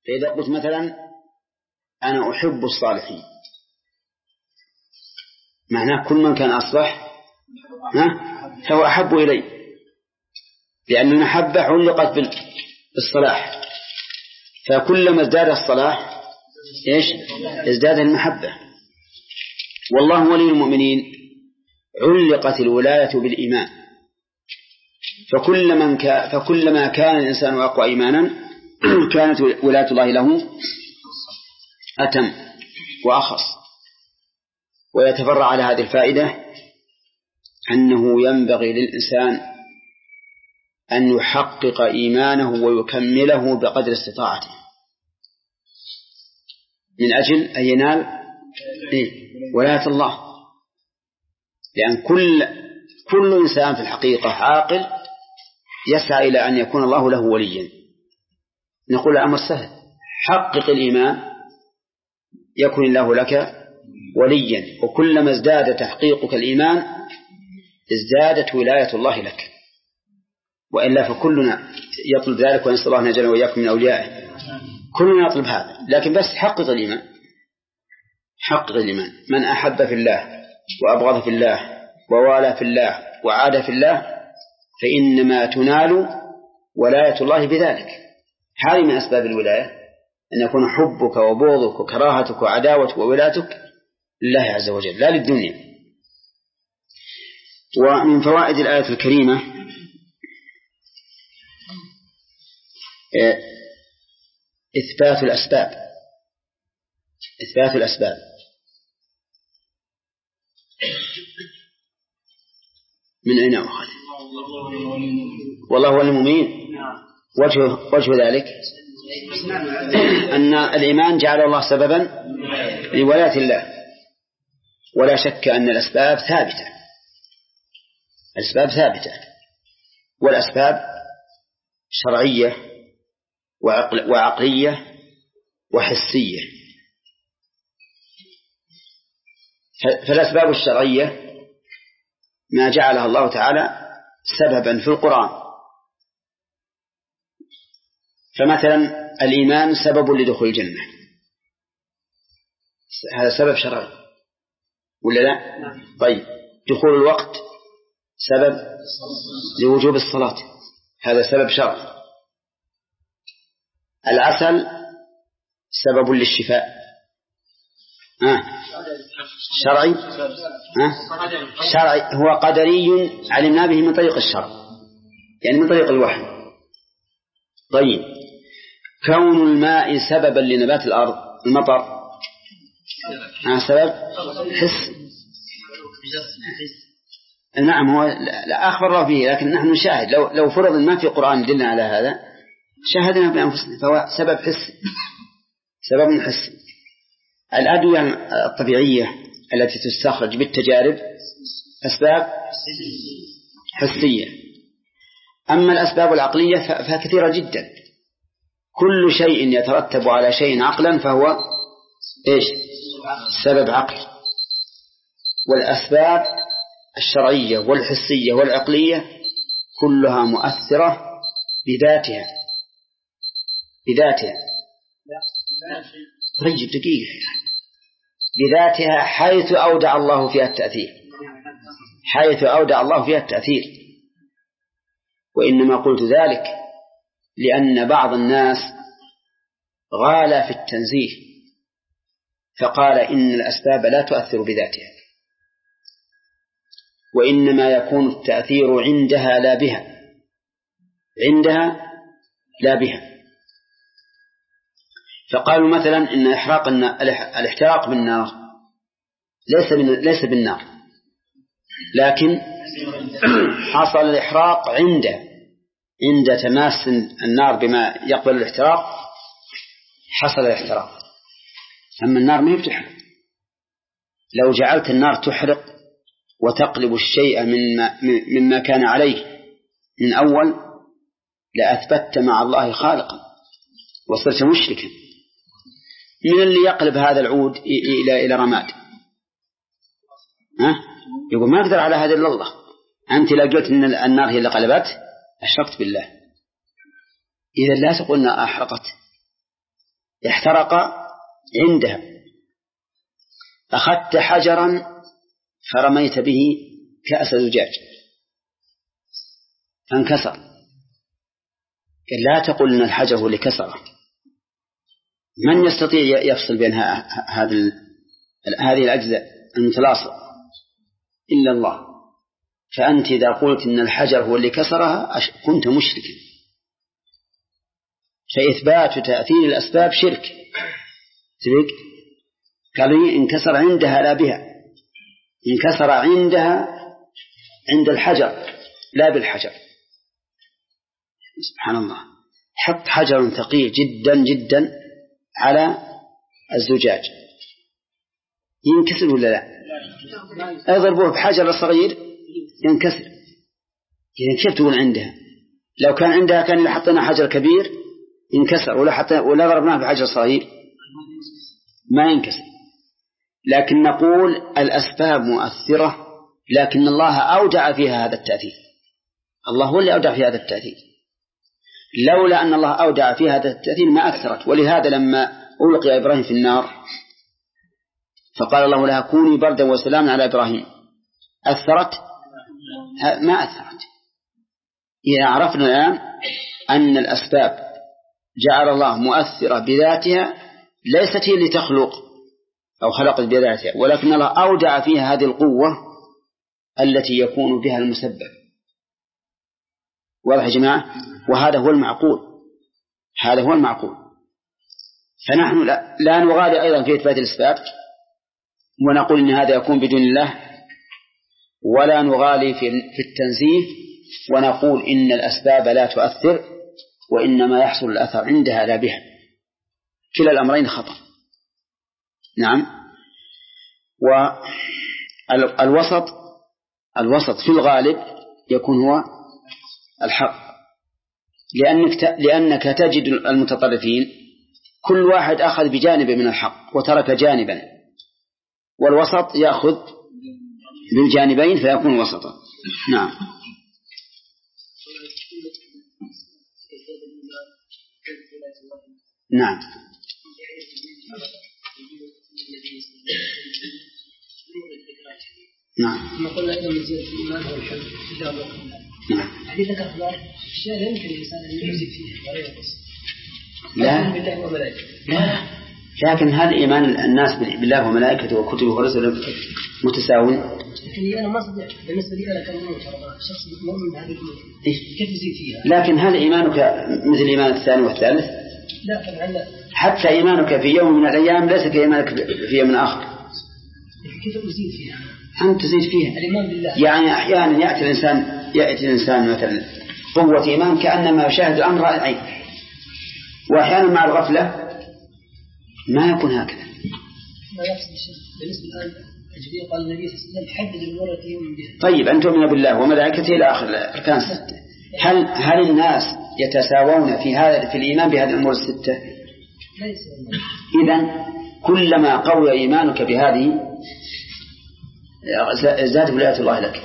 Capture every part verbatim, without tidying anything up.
فإذا قلت مثلا أنا أحب الصالحين، معناه كل من كان أصلح فهو أحب إلي، لأن المحبة علقت بالصلاح، فكلما ازداد الصلاح إيش ازداد المحبة. والله ولي المؤمنين علقت الولاية بالإيمان، فكل من كا فكلما كان الإنسان أقوى إيمانا كانت ولاية الله له أتم وأخص. ويتفرع على هذه الفائدة أنه ينبغي للإنسان أن يحقق إيمانه ويكمله بقدر استطاعته من أجل أن ينال ولاية الله، لأن كل كل إنسان في الحقيقة عاقل يسعى إلى أن يكون الله له وليا. نقول الأمر سهل، حقق الإيمان يكون الله لك وليا، وكلما ازداد تحقيقك الإيمان ازدادت ولاية الله لك، وإلا فكلنا يطلب ذلك، ونسأل الله أن يجعلنا وإياكم من أوليائه. كلنا يطلب هذا، لكن بس حقق الإيمان، حقق الإيمان. من أحب في الله وأبغض في الله ووالى في الله وعاد في الله فإنما تنال ولاية الله بذلك. هذه من أسباب الولاية، أن يكون حبك وبغضك وكراهتك وعداوتك وولاتك لله عز وجل لا للدنيا. ومن فوائد الآية الكريمة إثبات الأسباب، إثبات الأسباب. من أين أخذ؟ والله هو المؤمنين. وجه, وجه ذلك أن الإيمان جعل الله سببا لولاية الله، ولا شك أن الأسباب ثابتة، الأسباب ثابتة، والأسباب شرعية وعقل وعقلية وحسية. فالأسباب الشرعية ما جعلها الله تعالى سببا في القرآن، فمثلا الإيمان سبب لدخول الجنة، هذا سبب شرعي ولا لا؟ طيب، دخول الوقت سبب لوجوب الصلاة، هذا سبب شرعي. العسل سبب للشفاء، آه. شرعي، آه. شرعي هو قدري علمنا به من طريق الشرع، يعني من طريق الوحي. طيب، كون الماء سببا لنبات الأرض، المطر، آه. سبب حسي. نعم، هو لا أخبر الله به، لكن نحن نشاهد. لو لو فرض ما في قرآن يدلنا على هذا شاهدنا بأنفسنا، فهو سبب حسي، سبب حسي. الأدوية الطبيعية التي تستخرج بالتجارب أسباب حسية. أما الأسباب العقلية فكثيرة جدا، كل شيء يترتب على شيء عقلا فهو إيش؟ سبب عقلي. والأسباب الشرعية والحسية والعقلية كلها مؤثرة بذاتها، بذاتها طيب دقيقة يعني. بذاتها حيث أودع الله فيها التأثير، حيث أودع الله فيها التأثير. وإنما قلت ذلك لأن بعض الناس غال في التنزيه فقال إن الأسباب لا تؤثر بذاتها، وإنما يكون التأثير عندها لا بها، عندها لا بها. فقالوا مثلا إن إحراق الاحتراق بالنار ليس ليس بالنار، لكن حصل الإحراق عند عند تماس النار بما يقبل الاحتراق، حصل الاحتراق. أما النار ما يفتحرق. لو جعلت النار تحرق وتقلب الشيء مما, مما كان عليه من أول لأثبت مع الله خالقا وصرت مشركا. من اللي يقلب هذا العود إلى إلى رماد؟ ها؟ يقول ما أقدر على هذا إلا الله. أنت لقيت أن النار هي اللي قلبت، أشركت بالله. إذا لا تقولنا أحرقت، احترق عندها. أخذت حجرا فرميت به كأس زجاج فانكسر، قال لا تقل إن الحجر هو اللي كسره، من يستطيع يفصل بين هذه هذه الأجزاء المتلاصقة إلا الله، فأنت إذا قلت إن الحجر هو اللي كسرها كنت مشركا. فإثبات تأثير الأسباب شرك. تبيك قالوا انكسر عندها لا بها، انكسر عندها عند الحجر لا بالحجر. سبحان الله، حط حجر ثقيل جدا جدا على الزجاج ينكسر ولا لا؟ اضربوه بحجر صغير ينكسر. إذن كيف تقول عندها؟ لو كان عندها كان حطنا حجر كبير ينكسر، ولا حتى ولا ضربناه بحجر صغير ما ينكسر. لكن نقول الأسباب مؤثرة، لكن الله أودع فيها هذا التأثير. الله هو اللي أودع فيها هذا التأثير، لولا أن الله أودع فيها هذا التأثير ما أكثرت. ولهذا لما ألقي إبراهيم في النار فقال الله لها كوني بردا وسلاما على إبراهيم، أثرت؟ ما أثرت. إذا عرفنا الآن أن الأسباب جعل الله مؤثرة بذاتها، ليست هي اللي تخلق أو خلقت بذاتها، ولكن الله أودع فيها هذه القوة التي يكون بها المسبب. واضح يا جماعة؟ وهذا هو المعقول، هذا هو المعقول. فنحن لا, لا نغالي أيضا في إثبات الأسباب ونقول إن هذا يكون بدون الله، ولا نغالي في التنزيه ونقول إن الأسباب لا تؤثر وإنما يحصل الأثر عندها لا بها. كلا الأمرين خطأ. نعم. والوسط الوسط في الغالب يكون هو الحق، لأنك لأنك تجد المتطرفين كل واحد أخذ بجانب من الحق وترك جانبا، والوسط يأخذ بالجانبين فيكون وسطا. نعم. نعم. نعم. ما قلنا إنه من زيادة الإيمان هو الحب تجاب الله. نعم. حديث الأخبار الشيء لا يمكن الإنسان أن يزيد فيه ولا ينقص. لا. بالله وملائكته. لا. لكن هل إيمان الناس بالله وملائكته وكتبه ورسله متساوي؟ لكن أنا ما أستطيع بالنسبة لي أنا كمؤمن شخص مؤمن بهذه الأمور كيف يزيد فيها؟ لكن هل إيمانك مثل إيمان الثاني والثالث؟ لا طبعا لا. حتى إيمانك في يوم من الأيام ليس كإيمانك في يوم آخر. كيف يزيد فيها؟ أنت تزيد فيها. الإيمان بالله. يعني أحيانا يأتي الإنسان يأتي الإنسان مثلا قوة إيمان كأنما يشاهد الأمر العين، وأحيانا مع الغفلة ما يكون هكذا. ما يقصد الشيء بالنسبة الآن الجديد قال النبي صلى الله عليه وسلم حدد الأمور التي يؤمن بها. طيب أن تؤمن بالله وملائكته إلى آخر الأركان الستة. هل هل الناس يتساوون في هذا في الإيمان بهذه الأمور الستة؟ لا يساوون. إذن كلما قوي إيمانك بهذه زاد ولاية الله لك.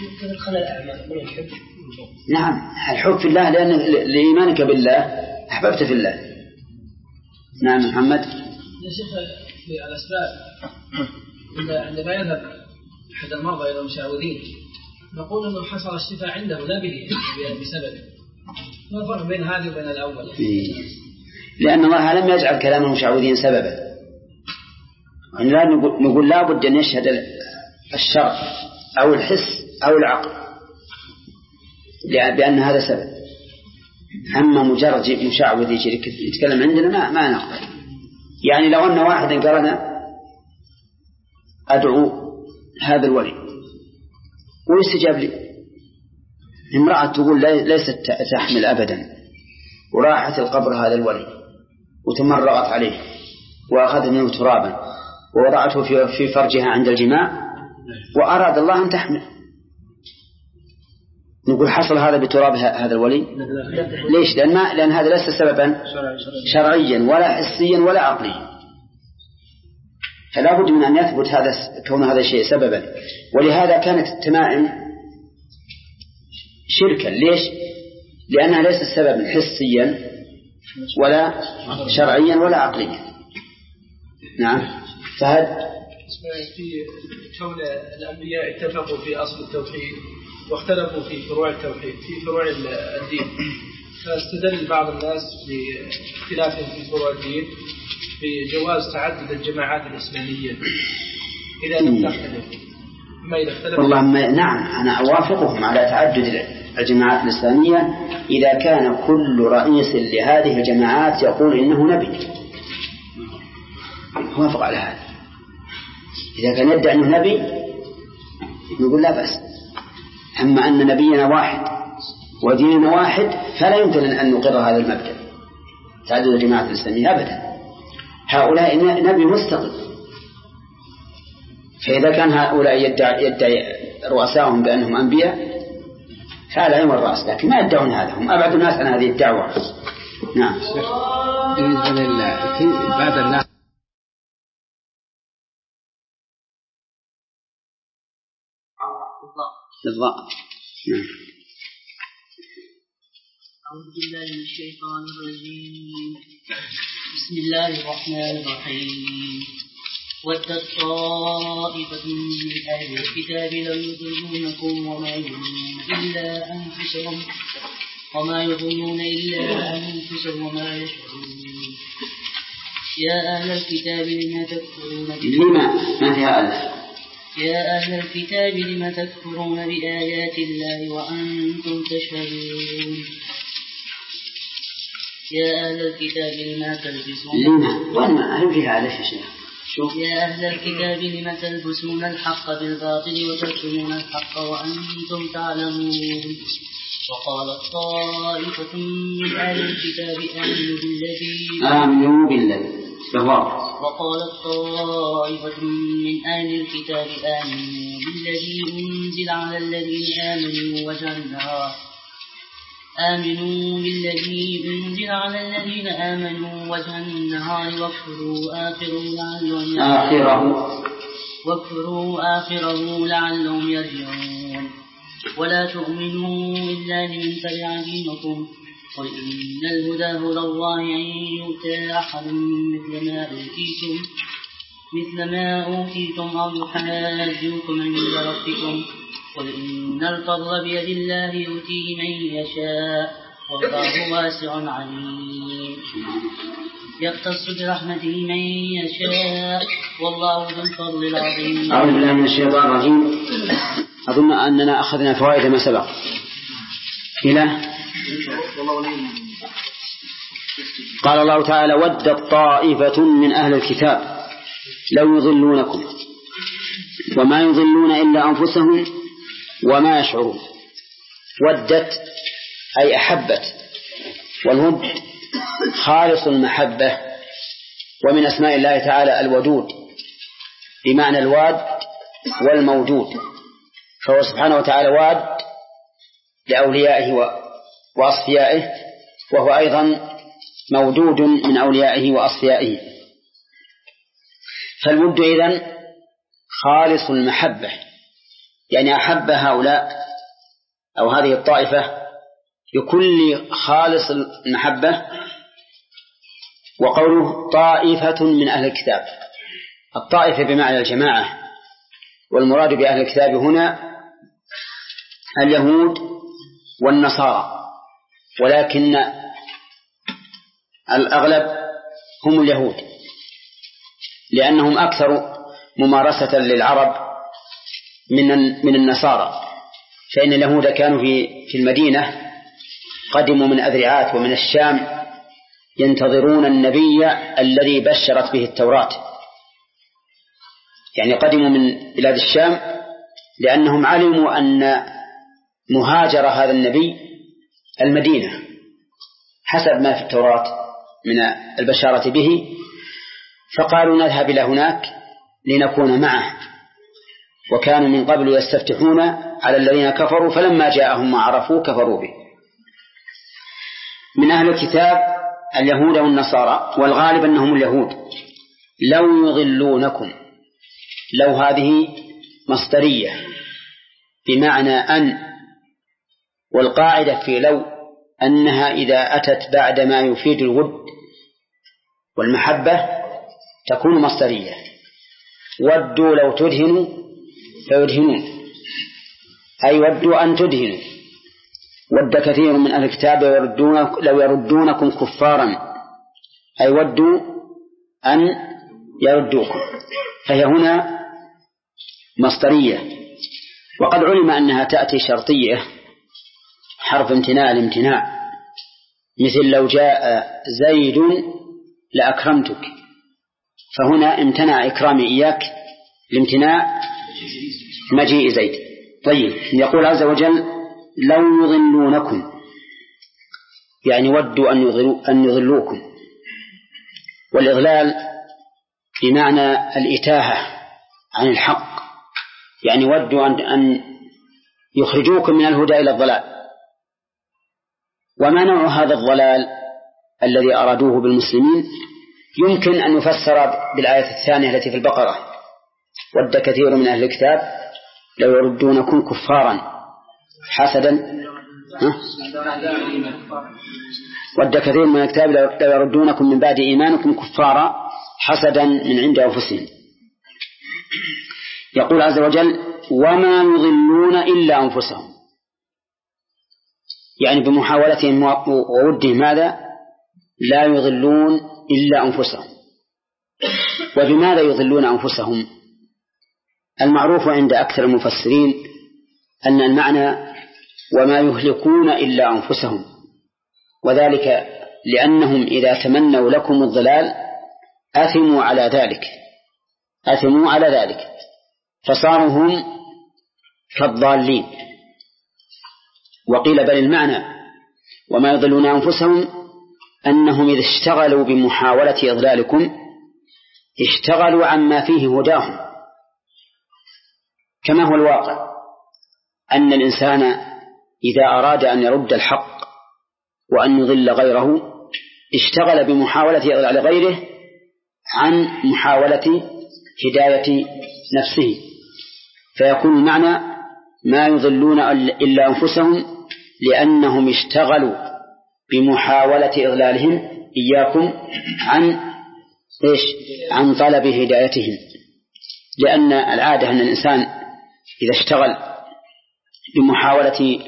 نعم الحب في الله، لأن لإيمانك بالله أحببت في الله. نعم محمد. يا شيخ في الأسباب عندما يذهب أحد المرضى إلى المشعوذين نقول أنه حصل الشفاء عنده لا به بسببه. ما الفرق بين هذه وبين الأول؟ لأن الله لم يجعل كلام المشعوذين سببا. نقول لا بد أن يشهد الشرع أو الحس أو العقل بأن هذا سبب. أما مجرد مشعوذ يتكلم عندنا ما ما نقبل. يعني لو أن واحد قالنا أدعو هذا الولي ويستجاب لي، امرأة تقول ليست تحمل أبدا وراحت القبر هذا الولي وتمرغت عليه وأخذت منه ترابا ووضعته في فرجها عند الجماع وأراد الله أن تحمل، نقول حصل هذا بتراب هذا الولي؟ ليش؟ لأن, ما لأن هذا ليس سببا شرعيا ولا حسيا ولا عقليا، فلا بد من أن يثبت هذا كون هذا الشيء سببا. ولهذا كانت التمائم شركا. ليش؟ لأنها ليست سببا حسيا ولا شرعيا ولا عقليا. نعم. فهد في كون الأنبياء اتفقوا في أصل التوحيد واختلفوا في فروع التوحيد في فروع الدين، فاستدل بعض الناس باختلافهم في فروع الدين بجواز تعدد الجماعات الإسلامية إذا لم تختلف. ما إذا اختلف والله ما نعم أنا أوافقهم على تعدد الجماعات الإسلامية إذا كان كل رئيس لهذه الجماعات يقول إنه نبي، أوافق على هذا. إذا كان يدعي أنه نبي نقول لا بأس. أما أن نبينا واحد وديننا واحد فلا يمكن أن نقر هذا المبدأ تعدد الجماعات الإسلامية أبدا. هؤلاء نبي مستقل، فإذا كان هؤلاء يدعي, يدعي رؤساهم بأنهم أنبياء فعلى عين الرأس، لكن ما يدعون هذا، هم أبعد الناس عن هذه الدعوة. نعم. بالنسبة لله بعد الله بالضبط. نعم. أعوذ بالله من الشيطان الرجيم. بسم الله الرحمن الرحيم. ودت طائفة من أهل الكتاب لو يضلونكم وما يظنون إلا أنفسهم وما يظنون إلا أنفسهم وما يشعرون. يا أهل الكتاب لما تكفرون لما ما فيها ألف يا أهل الكتاب لما تكفرون بآيات الله وأنتم تشهدون. يا أهل الكتاب لما تلبسون لما وما هل فيها ألف يا شيخ؟ يا أهل الكتاب لما تلبسون الحق بالباطل وتكتمون الحق وأنتم تعلمون. وقالت طائفة من أهل الكتاب آمنوا بالذي آمنوا بالذي وقالت طائفة من أهل الكتاب آمنوا بالذي أنزل على الذين آمنوا وجه النهار آمنوا بالذي أنزل على الذين آمنوا وجه النهار واكفروا آخره لعلهم آخره واكفروا آخره لعلهم يرجعون. ولا تؤمنوا إلا لمن تبع دينكم قل إن الهدى هدى الله أن يؤتى أحد مثل ما أوتيتم مثل ما أوتيتم أو يحاجوكم عند ربكم قل إن الفضل بيد الله يؤتيه من يشاء والله واسع عليم. يختص برحمته من يشاء والله ذو الفضل العظيم. أعوذ بالله من الشيطان الرجيم. أظن أننا أخذنا فوائد ما سبق إلى قال الله تعالى ودت طائفة من أهل الكتاب لو يضلونكم وما يضلون إلا أنفسهم وما يشعرون. ودت أي أحبت، والود خالص المحبة، ومن أسماء الله تعالى الودود بمعنى الواد والموجود، فهو سبحانه وتعالى واد لأوليائه وأصفيائه، وهو أيضا مودود من أوليائه وأصفيائه. فالود إذن خالص المحبة، يعني أحب هؤلاء أو هذه الطائفة بكل خالص المحبة. وقوله طائفة من أهل الكتاب، الطائفة بمعنى الجماعة، والمراد بأهل الكتاب هنا اليهود والنصارى، ولكن الأغلب هم اليهود لأنهم أكثر ممارسة للعرب من من النصارى، فإن اليهود كانوا في في المدينة قدموا من أذرعات ومن الشام ينتظرون النبي الذي بشرت به التوراة، يعني قدموا من بلاد الشام لأنهم علموا أن مهاجر هذا النبي المدينة حسب ما في التوراة من البشارة به، فقالوا نذهب إلى هناك لنكون معه. وكانوا من قبل يستفتحون على الذين كفروا فلما جاءهم ما عرفوا كفروا به. من أهل الكتاب اليهود والنصارى، والغالب أنهم اليهود. لو يضلونكم، لو هذه مصدرية بمعنى أن، والقاعدة في لو أنها إذا أتت بعد ما يفيد الود والمحبة تكون مصدرية. ودوا لو تدهنوا فيدهنون، أي ودوا أن تدهنوا. ود كثير من أهل الكتاب لو يردونكم كفارا، أي ودوا أن يردوكم، فهي هنا مصدرية. وقد علم أنها تأتي شرطية حرف امتناع الامتناع، مثل لو جاء زيد لأكرمتك، فهنا امتنع إكرامي إياك لامتناع مجيء زيد. طيب، يقول عز وجل لو يضلونكم، يعني ودوا أن, يضلوا أن يضلوكم. والإضلال بمعنى الإتاهة عن الحق، يعني ودوا أن يخرجوكم من الهدى إلى الضلال. وما نوع هذا الضلال الذي أرادوه بالمسلمين؟ يمكن أن يفسر بالآية الثانية التي في البقرة: ود كثير من أهل الكتاب لو يردونكم كفارا حسدا. ود كثير من الكتاب لو يردونكم من بعد إيمانكم كفارا حسدا من عند أنفسهم. يقول عز وجل وما يضلون إلا أنفسهم، يعني بمحاولتهم وودهم ماذا؟ لا يضلون إلا أنفسهم. وبماذا يضلون أنفسهم؟ المعروف عند أكثر المفسرين أن المعنى وما يهلكون إلا أنفسهم، وذلك لأنهم إذا تمنوا لكم الضلال أثموا على ذلك أثموا على ذلك فصاروا هم كالضالين. وقيل بل المعنى وما يضلون أنفسهم أنهم إذا اشتغلوا بمحاولة إضلالكم اشتغلوا عما فيه هداهم، كما هو الواقع أن الإنسان إذا أراد أن يرد الحق وأن يضل غيره اشتغل بمحاولة إضلال غيره عن محاولة هداية نفسه، فيكون المعنى ما يضلون إلا أنفسهم لأنهم اشتغلوا بمحاولة إضلالهم إياكم عن إيش؟ عن طلب هدايتهم. لأن العادة أن الإنسان إذا اشتغل بمحاولة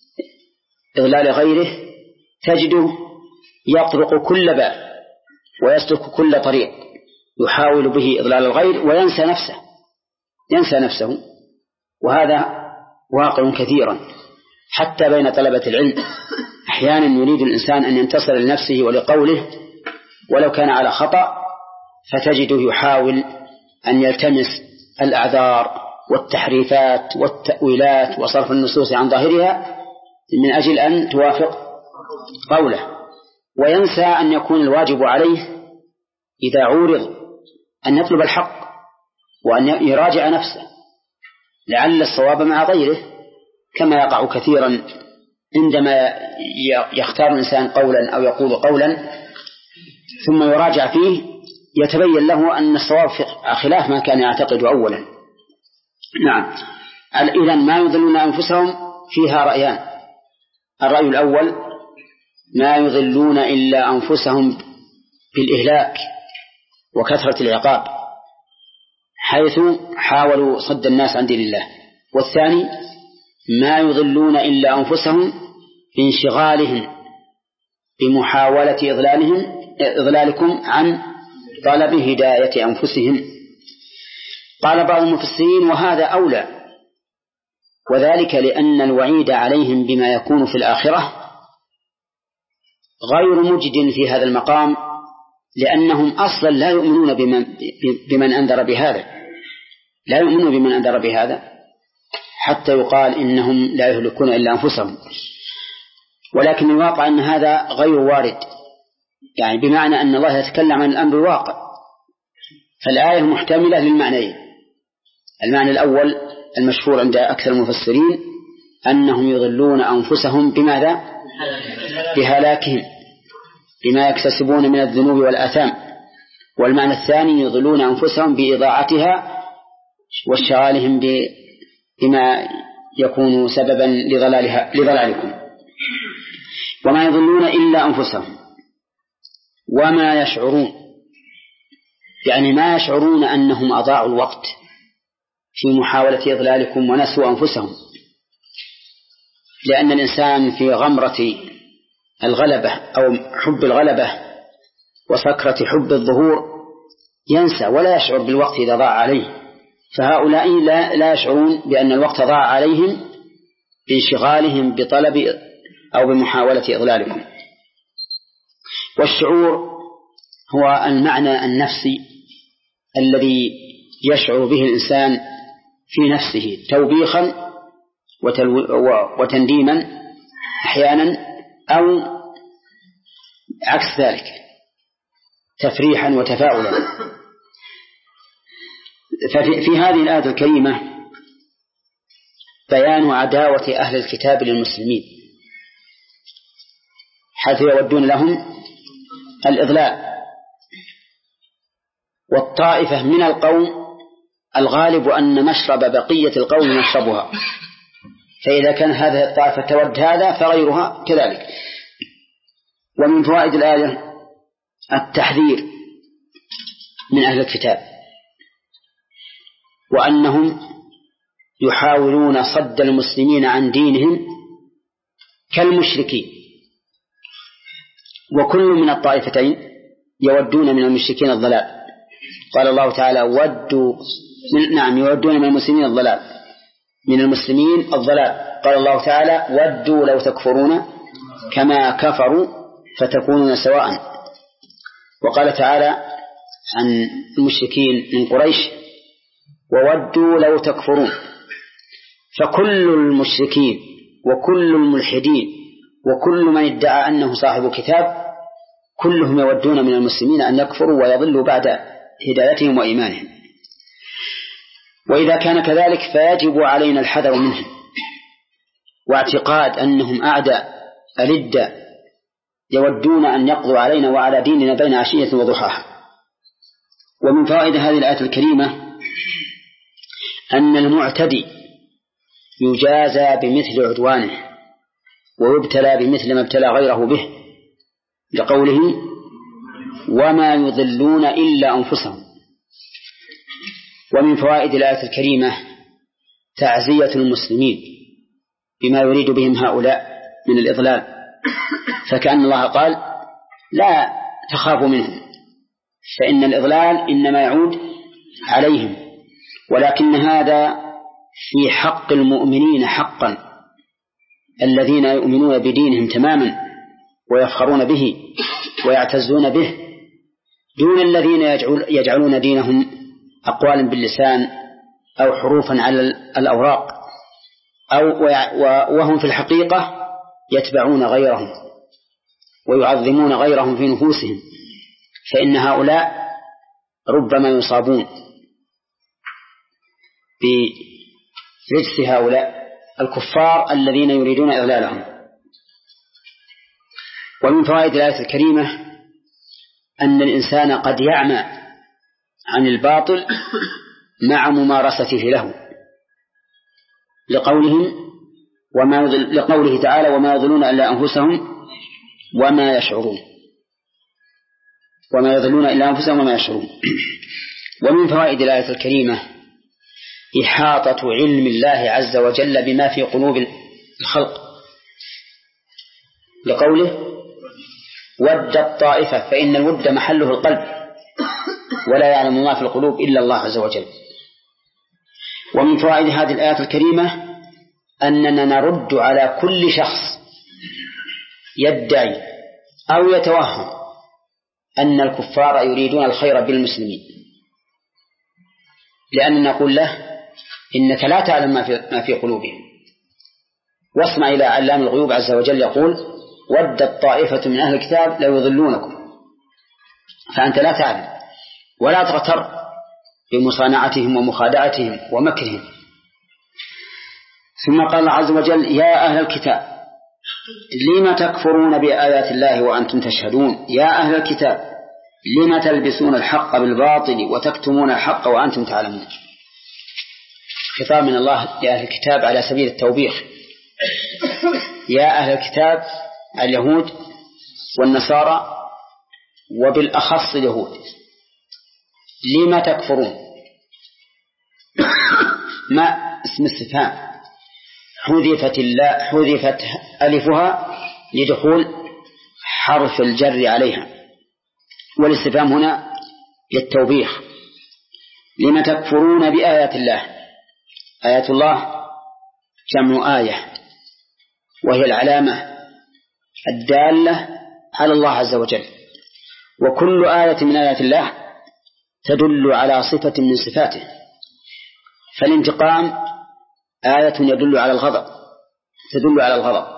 إضلال غيره تجده يطرق كل باب ويسلك كل طريق يحاول به إضلال الغير وينسى نفسه ينسى نفسه وهذا واقع كثيرا حتى بين طلبة العلم. أحيانا يريد الإنسان أن ينتصر لنفسه ولقوله ولو كان على خطأ، فتجده يحاول أن يلتمس الأعذار والتحريفات والتأويلات وصرف النصوص عن ظاهرها من أجل أن توافق قوله، وينسى أن يكون الواجب عليه إذا عورض أن يطلب الحق وأن يراجع نفسه لعل الصواب مع غيره، كما يقع كثيرا عندما يختار الإنسان قولا أو يقول قولا ثم يراجع فيه يتبين له أن الصواب خلاف ما كان يعتقد أولا. نعم، إذن ما يضلون أنفسهم فيها رأيان: الرأي الأول ما يضلون إلا أنفسهم بالإهلاك وكثرة العقاب حيث حاولوا صد الناس عن دين الله، والثاني ما يضلون إلا أنفسهم بانشغالهم بمحاولة إضلالهم إضلالكم عن طلب هداية أنفسهم. قال بعض المفسرين وهذا أولى، وذلك لأن الوعيد عليهم بما يكون في الآخرة غير مجد في هذا المقام، لأنهم أصلا لا يؤمنون بمن, بمن أنذر بهذا لا يؤمنون بمن أنذر بهذا حتى يقال إنهم لا يهلكون إلا أنفسهم. ولكن الواقع أن هذا غير وارد، يعني بمعنى أن الله يتكلم عن الأمر الواقع، فالآية محتملة للمعنيين. المعنى الأول المشهور عند أكثر المفسرين أنهم يضلون أنفسهم بماذا؟ بهلاكهم بما يكتسبون من الذنوب والآثام. والمعنى الثاني يضلون أنفسهم بإضاعتها واشتغالهم بما يكون سببا لضلالها لضلالكم. وما يضلون إلا أنفسهم وما يشعرون، يعني ما يشعرون أنهم أضاعوا الوقت في محاولة إضلالكم ونسوا أنفسهم، لأن الإنسان في غمرة الغلبة أو حب الغلبة وسكرة حب الظهور ينسى ولا يشعر بالوقت إذا ضاع عليه، فهؤلاء لا, لا يشعرون بأن الوقت ضاع عليهم بانشغالهم بطلب أو بمحاولة إضلالكم. والشعور هو المعنى النفسي الذي يشعر به الإنسان في نفسه توبيخا وتنديما أحيانا أو عكس ذلك تفريحا وتفاؤلا. ففي هذه الآية الكريمة بيان عداوة أهل الكتاب للمسلمين حيث يودون لهم الإضلال، والطائفة من القوم الغالب أن مشرب بقية القوم مشربها، فإذا كان هذه الطائفة تود هذا فغيرها كذلك. ومن فوائد الآية التحذير من أهل الكتاب وأنهم يحاولون صد المسلمين عن دينهم كالمشركين، وكل من الطائفتين يودون من المشركين الضلال. قال الله تعالى ودوا من نعم يودون من المسلمين الضلال من المسلمين الضلال قال الله تعالى ودوا لو تكفرون كما كفروا فتكونون سواء. وقال تعالى عن المشركين من قريش وودوا لو تكفرون، فكل المشركين وكل الملحدين وكل من ادعى أنه صاحب كتاب كلهم يودون من المسلمين أن يكفروا ويضلوا بعد هدايتهم وإيمانهم. وإذا كان كذلك فيجب علينا الحذر منهم واعتقاد أنهم أعداء ألد يودون أن يقضوا علينا وعلى ديننا بين عشية وضحاها. ومن فوائد هذه الآية الكريمة أن المعتدي يجازى بمثل عدوانه ويبتلى بمثل ما ابتلى غيره به، لقوله وما يضلون إلا أنفسهم. ومن فوائد الآية الكريمة تعزية المسلمين بما يريد بهم هؤلاء من الإضلال، فكأن الله قال لا تخافوا منهم فإن الإضلال إنما يعود عليهم، ولكن هذا في حق المؤمنين حقا الذين يؤمنون بدينهم تماما ويفخرون به ويعتزون به، دون الذين يجعلون دينهم أقوالا باللسان أو حروفا على الأوراق أو وهم في الحقيقة يتبعون غيرهم ويعظمون غيرهم في نفوسهم، فإن هؤلاء ربما يصابون برجس هؤلاء الكفار الذين يريدون إضلالهم. ومن فوائد الآية الكريمة أن الإنسان قد يعمى عن الباطل مع ممارسته له، لقوله وما يضل لقوله تعالى وما يضلون إلا أنفسهم وما يشعرون وما يضلون إلا أنفسهم وما يشعرون. ومن فوائد الآية الكريمة إحاطة علم الله عز وجل بما في قلوب الخلق، لقوله ود الطائفة، فإن الود محله القلب ولا يعلم ما في القلوب إلا الله عز وجل. ومن فوائد هذه الآية الكريمة أننا نرد على كل شخص يدعي أو يتوهم أن الكفار يريدون الخير بالمسلمين، لأننا نقول له إنك لا تعلم ما في قلوبهم، واسمع إلى علام الغيوب عز وجل يقول ودت طائفة من أهل الكتاب لو يضلونكم، فأنت لا تعلم ولا تغتر بمصانعتهم ومخادعتهم ومكرهم. ثم قال الله عز وجل يا أهل الكتاب لما تكفرون بآيات الله وأنتم تشهدون، يا أهل الكتاب لما تلبسون الحق بالباطل وتكتمون الحق وأنتم تعلمون. خطاب من الله لأهل الكتاب على سبيل التوبيخ، يا أهل الكتاب اليهود والنصارى وبالأخص اليهود. لما تكفرون؟ ما اسم استفهام حذفت اللا حذفت ألفها لدخول حرف الجر عليها، والاستفهام هنا للتوبيخ. لما تكفرون بآيات الله؟ آيات الله جمع آية، وهي العلامة الدالة على الله عز وجل، وكل آية من آيات الله تدل على صفة من صفاته. فالانتقام آية يدل على الغضب، تدل على الغضب.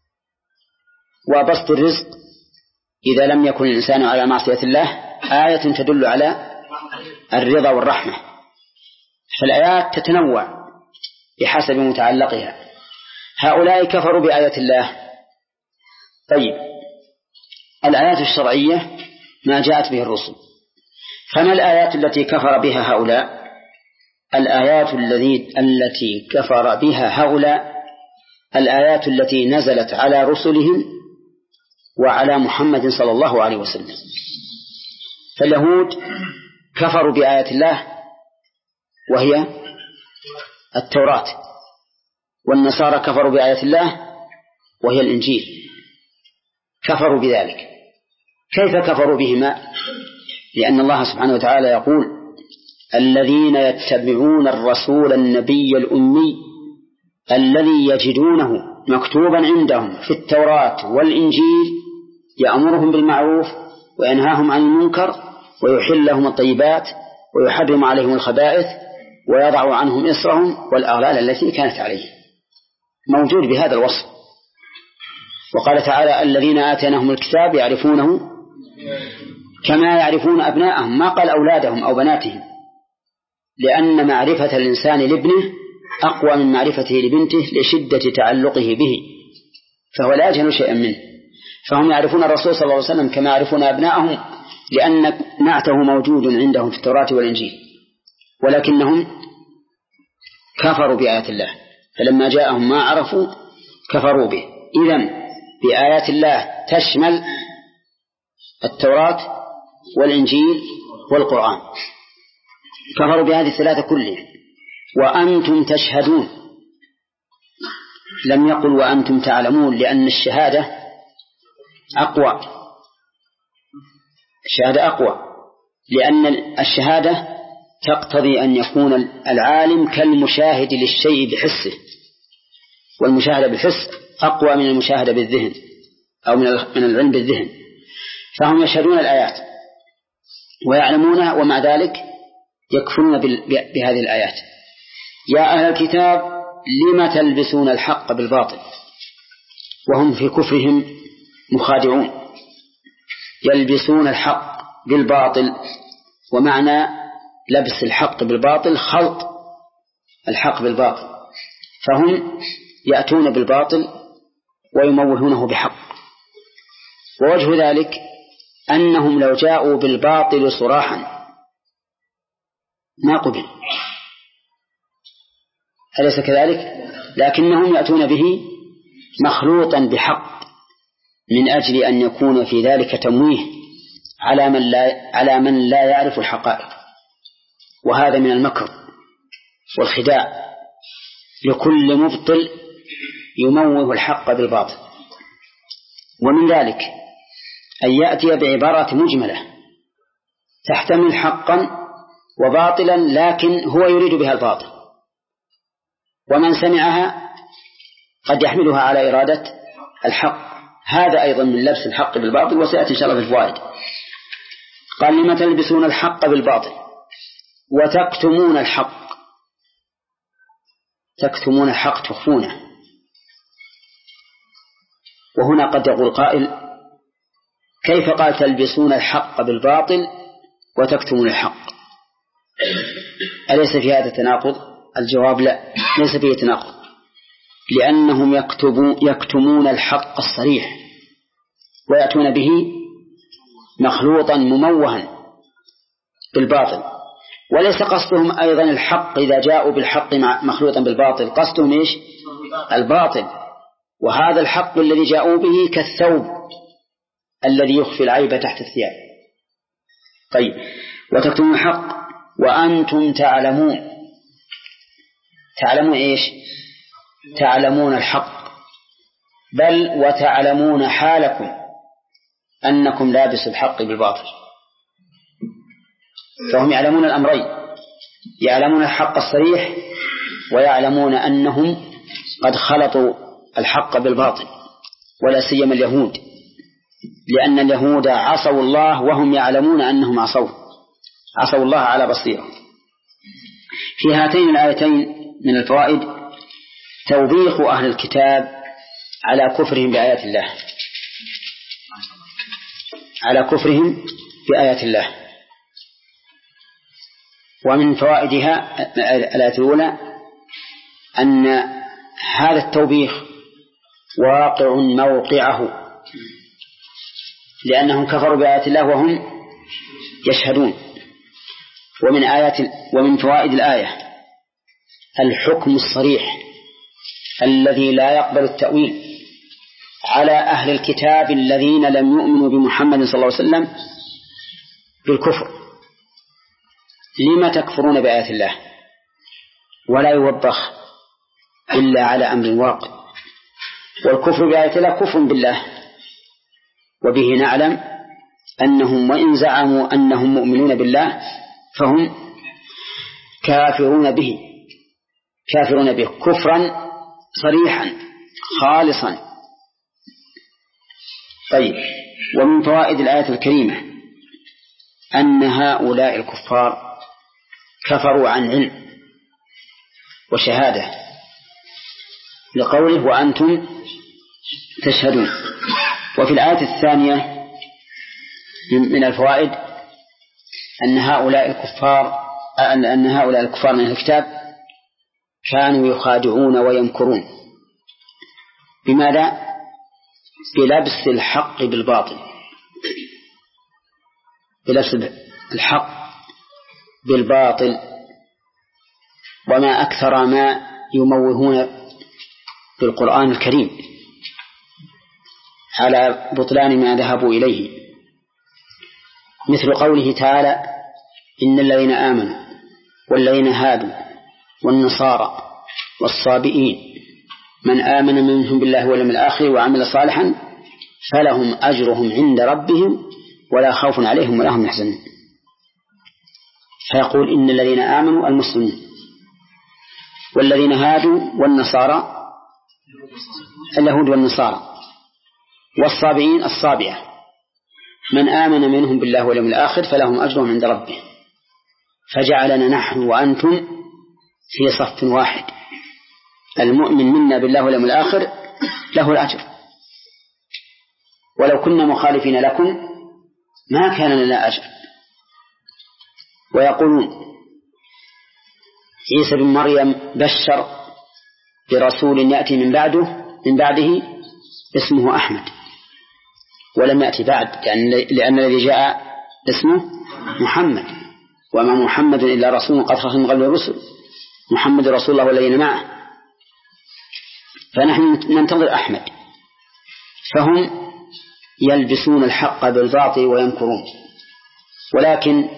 وبسط الرزق إذا لم يكن الإنسان على معصية الله آية تدل على الرضا والرحمة. فالآيات تتنوع بحسب متعلقها. هؤلاء كفروا بآيات الله. طيب، الآيات الشرعية ما جاءت به الرسل، فما الآيات التي كفر بها هؤلاء؟ الآيات التي التي كفر بها هؤلاء الآيات التي نزلت على رسلهم وعلى محمد صلى الله عليه وسلم. فاليهود كفروا بآيات الله وهي التوراة، والنصارى كفروا بآيات الله وهي الإنجيل، كفروا بذلك. كيف كفروا بهما؟ لأن الله سبحانه وتعالى يقول: الذين يتبعون الرسول النبي الأمي الذي يجدونه مكتوبا عندهم في التوراة والإنجيل يأمرهم بالمعروف وينهاهم عن المنكر ويحل لهم الطيبات ويحرم عليهم الخبائث ويضع عنهم إصرهم والأغلال التي كانت عليهم. موجود بهذا الوصف. وقال تعالى: الذين آتيناهم الكتاب يعرفونه كما يعرفون أبناءهم، ما قال أولادهم أو بناتهم، لأن معرفة الإنسان لابنه أقوى من معرفته لبنته لشدة تعلقه به، فهو لا يجهل شيئا منه. فهم يعرفون الرسول صلى الله عليه وسلم كما يعرفون أبناءهم، لأن نعته موجود عندهم في التوراة والإنجيل، ولكنهم كفروا بآيات الله، فلما جاءهم ما عرفوا كفروا به. إذن بآيات الله تشمل التوراة والإنجيل والقرآن. كفروا بهذه الثلاثة كلها. وأنتم تشهدون، لم يقل وأنتم تعلمون، لأن الشهادة أقوى، الشهادة أقوى، لأن الشهادة تقتضي أن يكون العالم كالمشاهد للشيء بحسه، والمشاهدة بالحس أقوى من المشاهدة بالذهن أو من العلم بالذهن. فهم يشهدون الآيات ويعلمونها، ومع ذلك يكفرون بهذه الآيات. يا أهل الكتاب لم تلبسون الحق بالباطل، وهم في كفرهم مخادعون. يلبسون الحق بالباطل، ومعنى لبس الحق بالباطل خلط الحق بالباطل، فهم يأتون بالباطل ويموهونه بحق. ووجه ذلك أنهم لو جاءوا بالباطل صراحا ما قبل، أليس كذلك؟ لكنهم يأتون به مخلوطا بحق، من أجل أن يكون في ذلك تمويه على من لا, على من لا يعرف الحقائق. وهذا من المكر والخداع لكل مبطل يموه الحق بالباطل. ومن ذلك أن يأتي بعبارة مجملة تحتمل حقا وباطلا، لكن هو يريد بها الباطل، ومن سمعها قد يحملها على إرادة الحق. هذا أيضا من لبس الحق بالباطل، وسيأتي إن شاء الله في الفوائد. قال: لما تلبسون الحق بالباطل وتكتمون الحق. تكتمون الحق، تخفونه. وهنا قد يقول قائل: كيف قال تلبسون الحق بالباطل وتكتمون الحق؟ أليس في هذا تناقض؟ الجواب: لا، ليس فيه تناقض، لأنهم يكتمون الحق الصريح ويأتون به مخلوطا مموها بالباطل. وليس قصدهم أيضا الحق إذا جاءوا بالحق مخلوطا بالباطل، قصدهم إيش؟ الباطل، وهذا الحق الذي جاءوا به كالثوب الذي يخفي العيب تحت الثياب. طيب، وتكتمون الحق وأنتم تعلمون. تعلمون إيش؟ تعلمون الحق، بل وتعلمون حالكم أنكم لابسوا الحق بالباطل. فهم يعلمون الأمرين، يعلمون الحق الصريح ويعلمون أنهم قد خلطوا الحق بالباطل، ولا سيما اليهود، لأن اليهود عصوا الله وهم يعلمون أنهم عصوا عصوا الله على بصيرة. في هاتين الآيتين من الفوائد توبيخ أهل الكتاب على كفرهم بآيات الله على كفرهم بآيات الله. ومن فوائدها الآية الأولى أن هذا التوبيخ واقع موقعه، لأنهم كفروا بآيات الله وهم يشهدون. ومن آيات ومن فوائد الآية الحكم الصريح الذي لا يقبل التأويل على أهل الكتاب الذين لم يؤمنوا بمحمد صلى الله عليه وسلم بالكفر. لما تكفرون بآيات الله؟ ولا يوضح إلا على أمر واقع، والكفر بآيات الله كفر بالله، وبه نعلم أنهم وإن زعموا أنهم مؤمنون بالله فهم كافرون به كافرون به كفرا صريحا خالصا. طيب، ومن فوائد الآية الكريمة أن هؤلاء الكفار كفروا عن علم وشهادة، لقوله وأنتم تشهدون. وفي الآية الثانية من الفوائد أن هؤلاء الكفار أن هؤلاء الكفار من الكتاب كانوا يخادعون ويمكرون. بماذا؟ بلبس الحق بالباطل بلبس الحق بالباطل وما أكثر ما يموهون بالقرآن الكريم على بطلان ما ذهبوا إليه، مثل قوله تعالى إن الذين آمنوا والذين هادوا والنصارى والصابئين من آمن منهم بالله واليوم الآخر وعمل صالحا فلهم أجرهم عند ربهم ولا خوف عليهم ولا هم يحزنون. فيقول إن الذين آمنوا المسلمين، والذين هادوا والنصارى اليهود والنصارى، والصابئين الصابئة من آمن منهم بالله واليوم الآخر فلهم أجرهم عند ربهم. فجعلنا نحن وأنتم في صف واحد، المؤمن منا بالله واليوم الآخر له الأجر، ولو كنا مخالفين لكم ما كان لنا أجر. ويقولون عيسى بن مريم بشر برسول يأتي من بعده من بعده اسمه أحمد، ولم يأتي بعد لأن, لأن الذي جاء اسمه محمد، وما محمد إلا رسول قد خلت من قبل الرسل، محمد رسول الله والذين معه. فنحن ننتظر أحمد، فهم يلبسون الحق بالباطل ويمكرون. ولكن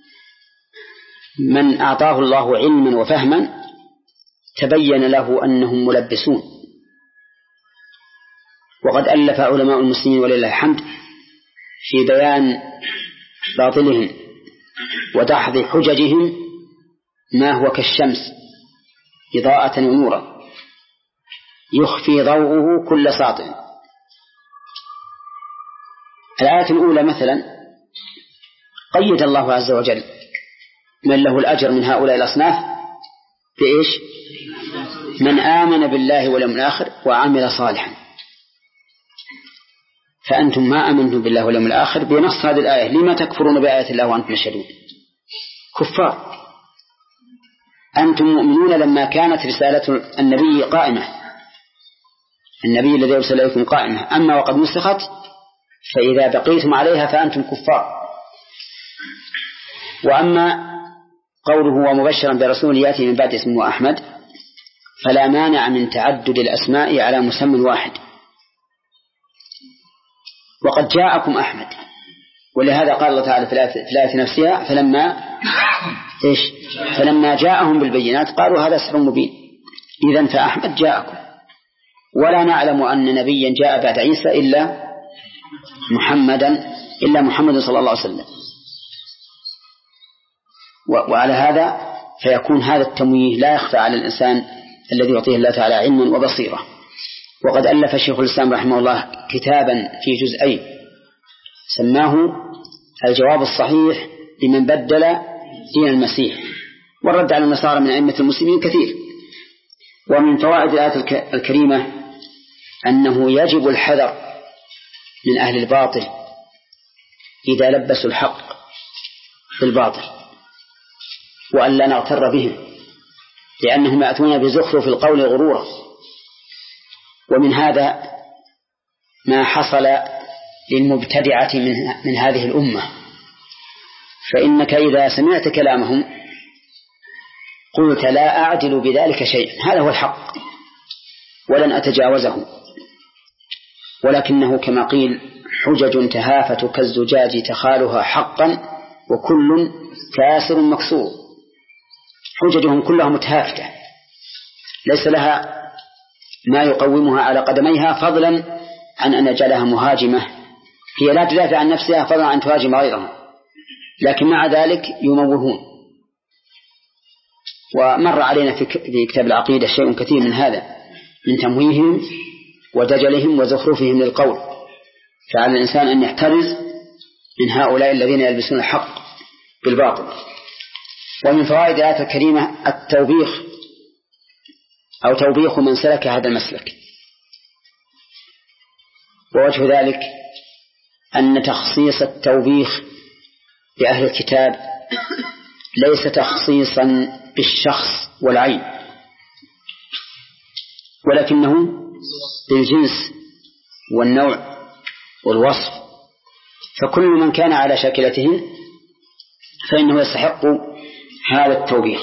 من أعطاه الله علما وفهما تبين له أنهم ملبسون. وقد ألف علماء المسلمين ولله الحمد في بيان باطلهم ودحض حججهم ما هو كالشمس إضاءة ونورا يخفي ضوءه كل ساطع. الآية الأولى مثلا قيد الله عز وجل من له الأجر من هؤلاء الأصناف بإيش؟ من آمن بالله واليوم الآخر وعمل صالحا. فأنتم ما آمنتم بالله واليوم الآخر بنص هذه الآية، لما تكفرون بآيات الله وأنتم تشهدون؟ كفار. أنتم مؤمنون لما كانت رسالة النبي قائمة، النبي الذي أرسل إليكم قائمة، أما وقد نسخت فإذا بقيتم عليها فأنتم كفار. وأما قوله ومبشرا برسول يأتي من بعد اسمه أحمد، فلا مانع من تعدد الأسماء على مسمى واحد. وقد جاءكم أحمد، ولهذا قال الله تعالى في الآية نفسها فلما إيش فلما جاءهم بالبينات قالوا هذا سحر مبين. إذن فأحمد جاءكم، ولا نعلم أن نبيا جاء بعد عيسى إلا محمدا إلا محمد صلى الله عليه وسلم. وعلى هذا فيكون هذا التمويه لا يخفى على الإنسان الذي يعطيه الله تعالى علما وبصيرة. وقد ألف شيخ الإسلام رحمه الله كتابا في جزئين سماه الجواب الصحيح لمن بدل دين المسيح، والرد على النصارى من أئمة المسلمين كثير. ومن فوائد الآية الكريمة أنه يجب الحذر من أهل الباطل إذا لبسوا الحق بالباطل، وأن لا نغتر بهم، لأنهم يأتون بزخرف القول غرورا. ومن هذا ما حصل للمبتدعة من, من هذه الأمة، فإنك إذا سمعت كلامهم قلت لا أعدل بذلك شيئا، هذا هو الحق ولن أتجاوزه، ولكنه كما قيل حجج تهافت كالزجاج تخالها حقا وكل كاسر مكسور. حججهم كلها متهافتة ليس لها ما يقومها على قدميها، فضلا عن أن نجعلها مهاجمة، هي لا تدافع عن نفسها فضلا عن تهاجم غيرها، لكن مع ذلك يموهون. ومر علينا في كتاب العقيدة شيء كثير من هذا، من تمويههم ودجلهم وزخرفهم للقول، فعلى الإنسان أن يحترز من هؤلاء الذين يلبسون الحق بالباطل. ومن فوائد الآية الكريمة التوبيخ أو توبيخ من سلك هذا المسلك. ووجه ذلك أن تخصيص التوبيخ بأهل الكتاب ليس تخصيصا بالشخص والعين، ولكنه بالجنس والنوع والوصف، فكل من كان على شاكلتهم فإنه يستحق هذا التوبيخ.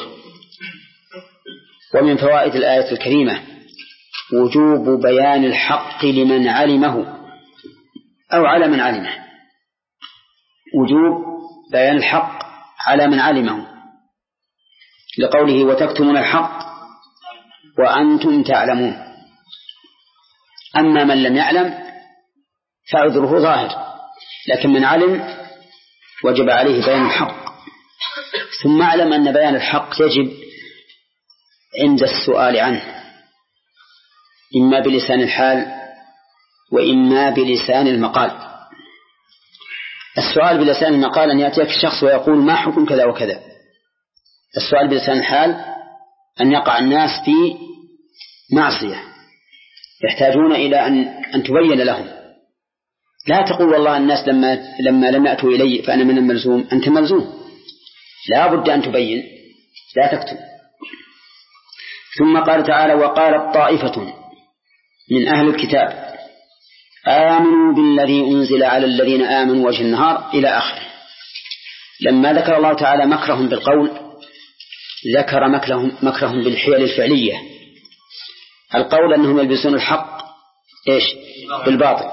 ومن فوائد الآية الكريمة وجوب بيان الحق لمن علمه أو على من علمه، وجوب بيان الحق على من علمه، لقوله وتكتمون الحق وأنتم تعلمون. أما من لم يعلم فعذره ظاهر، لكن من علم وجب عليه بيان الحق. ثم اعلم أن بيان الحق يجب عند السؤال عنه، إما بلسان الحال وإما بلسان المقال. السؤال بلسان المقال أن يأتيك الشخص ويقول ما حكم كذا وكذا. السؤال بلسان الحال أن يقع الناس في معصية يحتاجون إلى أن, أن تبين لهم. لا تقول والله الناس لما, لما لم يأتوا إلي فأنا من الملزوم، أنت ملزوم، لا بد أن تبين، لا تكتب. ثم قال تعالى وقالت طائفة من أهل الكتاب آمنوا بالذي أنزل على الذين آمنوا وجه النهار إلى آخره. لما ذكر الله تعالى مكرهم بالقول ذكر مكرهم, مكرهم بالحيل الفعلية. القول أنهم يلبسون الحق إيش بالباطل.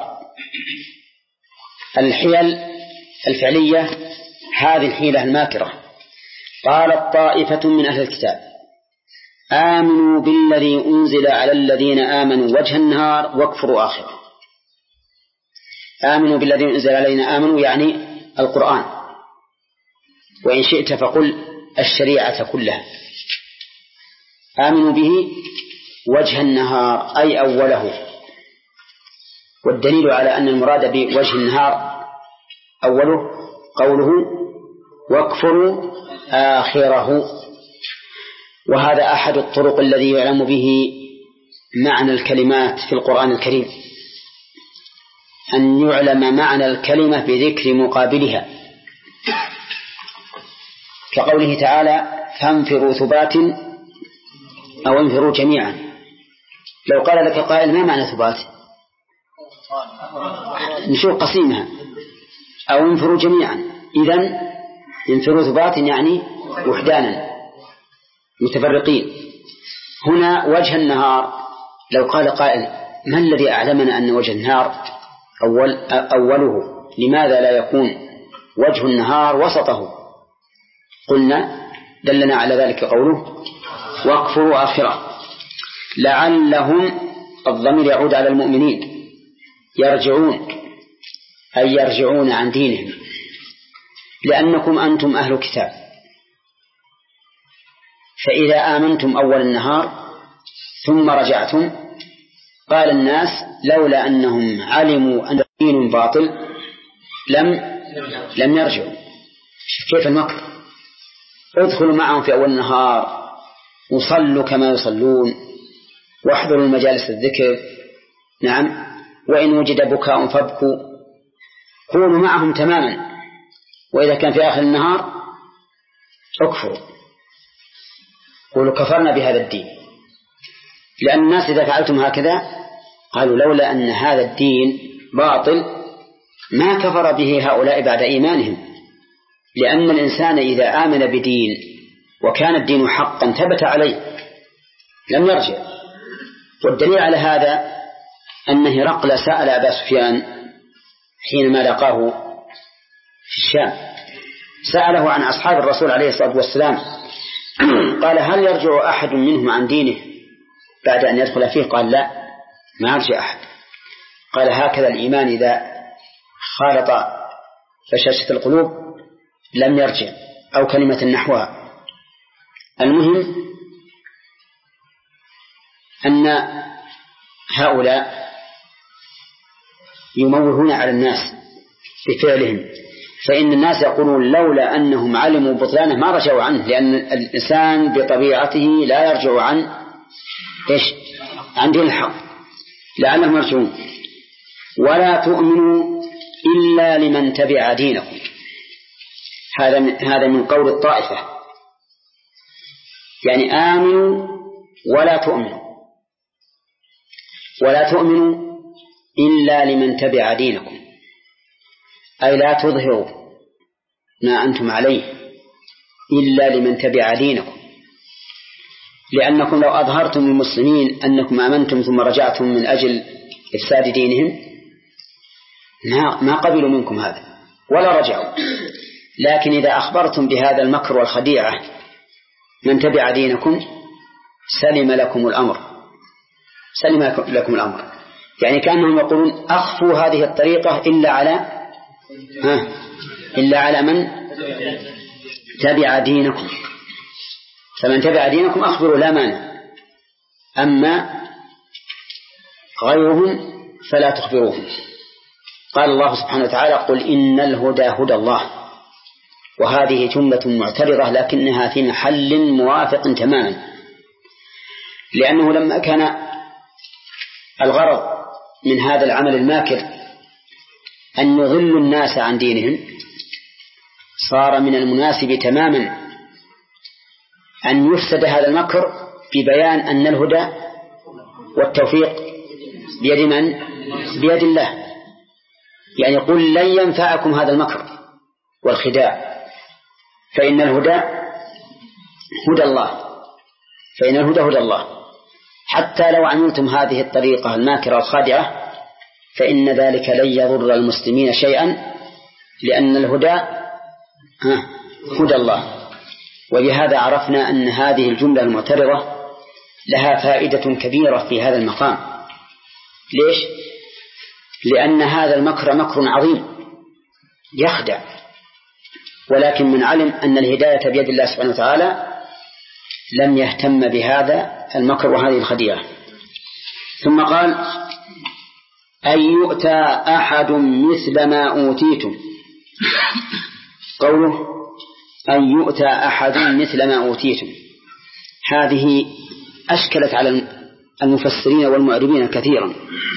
الحيل الفعلية هذه الحيلة الماكرة. قالت طائفة من أهل الكتاب آمنوا بالذي أنزل على الذين آمنوا وجه النهار واكفروا آخره. آمنوا بالذي أنزل علينا، آمنوا يعني القرآن، وإن شئت فقل الشريعة كلها. آمنوا به وجه النهار أي أوله، والدليل على أن المراد بوجه النهار أوله قوله واكفروا آخره. وهذا أحد الطرق الذي يعلم به معنى الكلمات في القرآن الكريم، أن يعلم معنى الكلمة بذكر مقابلها، كقوله تعالى فانفروا ثبات أو انفروا جميعا. لو قال لك قائل ما معنى ثبات نشوف قسيمها أو انفروا جميعا، إذن انفروا ثبات يعني وحدانا متفرقين. هنا وجه النهار، لو قال قائل ما الذي أعلمنا أن وجه النهار أول أوله، لماذا لا يكون وجه النهار وسطه؟ قلنا دلنا على ذلك قوله واكفروا آخره. لعلهم، الضمير يعود على المؤمنين، يرجعون أي يرجعون عن دينهم، لأنكم أنتم أهل كتاب، فإذا آمنتم أول النهار ثم رجعتم قال الناس لولا أنهم علموا أن دين باطل لم لم يرجعوا. كيف المكر؟ ادخلوا معهم في أول النهار وصلوا كما يصلون واحضروا المجالس الذكر، نعم، وإن وجد بكاء فابكوا، كونوا معهم تماما، وإذا كان في آخر النهار اكفروا، قولوا كفرنا بهذا الدين. لأن الناس إذا فعلتم هكذا قالوا لولا أن هذا الدين باطل ما كفر به هؤلاء بعد إيمانهم، لأن الإنسان إذا آمن بدين وكان الدين حقا ثبت عليه لم يرجع. والدليل على هذا أن هرقل سأل أبا سفيان حينما لقاه في الشام، سأله عن أصحاب الرسول عليه الصلاة والسلام، قال هل يرجع أحد منهم عن دينه بعد أن يدخل فيه؟ قال لا، ما يرجع أحد. قال هكذا الإيمان إذا خالط بشاشة القلوب لم يرجع، أو كلمة نحوها. المهم أن هؤلاء يموهون على الناس بفعلهم، فإن الناس يقولون لولا أنهم علموا بطلانه ما رجعوا عنه، لأن الإنسان بطبيعته لا يرجع عن إيش؟ عن دين الحق، لعلهم يرجعون. ولا تؤمنوا إلا لمن تبع دينكم، هذا هذا من قول الطائفة، يعني آمنوا ولا تؤمنوا، ولا تؤمنوا إلا لمن تبع دينكم، أي لا تظهروا ما أنتم عليه إلا لمن تبع دينكم، لأنكم لو أظهرتم للمسلمين أنكم آمنتم ثم رجعتم من أجل إفساد دينهم ما قبلوا منكم هذا ولا رجعوا. لكن إذا أخبرتم بهذا المكر والخديعة من تبع دينكم سلم لكم الأمر، سلم لكم الأمر، يعني كأنهم يقولون أخفوا هذه الطريقة إلا على ها إلا على من تبع دينكم، فمن تبع دينكم أخبروا لا مانع، أما غيرهم فلا تخبروهم. قال الله سبحانه وتعالى قل إن الهدى هدى الله، وهذه جملة معترضة لكنها في محل موافق تماما، لأنه لما كان الغرض من هذا العمل الماكر أن يضل الناس عن دينهم، صار من المناسب تماما أن يفسد هذا المكر ببيان أن الهدى والتوفيق بيد من؟ بيد الله. يعني قل لن ينفعكم هذا المكر والخداع، فإن الهدى هدى الله، فإن الهدى هدى الله. حتى لو عملتم هذه الطريقة الماكرة الخادعة فإن ذلك لن يضر المسلمين شيئا، لأن الهدى هدى الله. وبهذا عرفنا أن هذه الجملة المعترضة لها فائدة كبيرة في هذا المقام. ليش؟ لأن هذا المكر مكر عظيم يخدع، ولكن من علم أن الهداية بيد الله سبحانه وتعالى لم يهتم بهذا المكر وهذه الخديعة. ثم قال أن يؤتى أحد مثل ما أوتيتم، قوله أن يؤتى أحد مثل ما أوتيتم هذه أشكلت على المفسرين والمعربين كثيرا،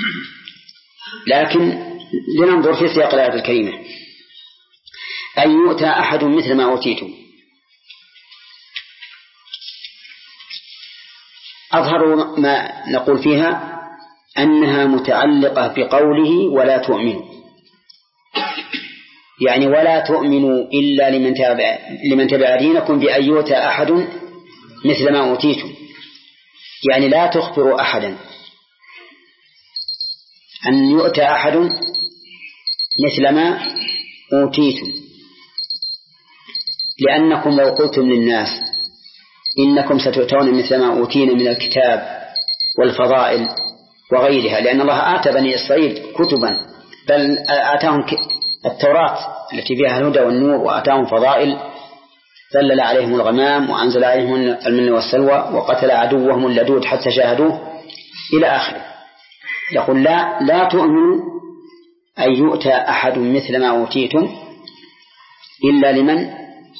لكن لننظر في سياق الآية الكريمة. أن يؤتى أحد مثل ما أوتيتم، أظهر ما نقول فيها أنها متعلقة بقوله ولا تؤمنوا، يعني ولا تؤمنوا إلا لمن تبع, لمن تبع دينكم بأن يؤتى أحد مثل ما أوتيتم. يعني لا تخبر أحدا أن يؤتى أحد مثل ما أوتيتم، لأنكم لو قلتم للناس إنكم ستؤتون مثل ما أوتينا من الكتاب والفضائل وغيرها، لأن الله آتى بني إسرائيل كتبا، بل آتاهم التوراة التي فيها الهدى والنور، وآتاهم فضائل، ذلل عليهم الغمام وأنزل عليهم المن والسلوى وقتل عدوهم اللدود حتى شاهدوه إلى آخره. يقول لا لا تؤمنوا أن يؤتى أحد مثل ما أوتيتم إلا لمن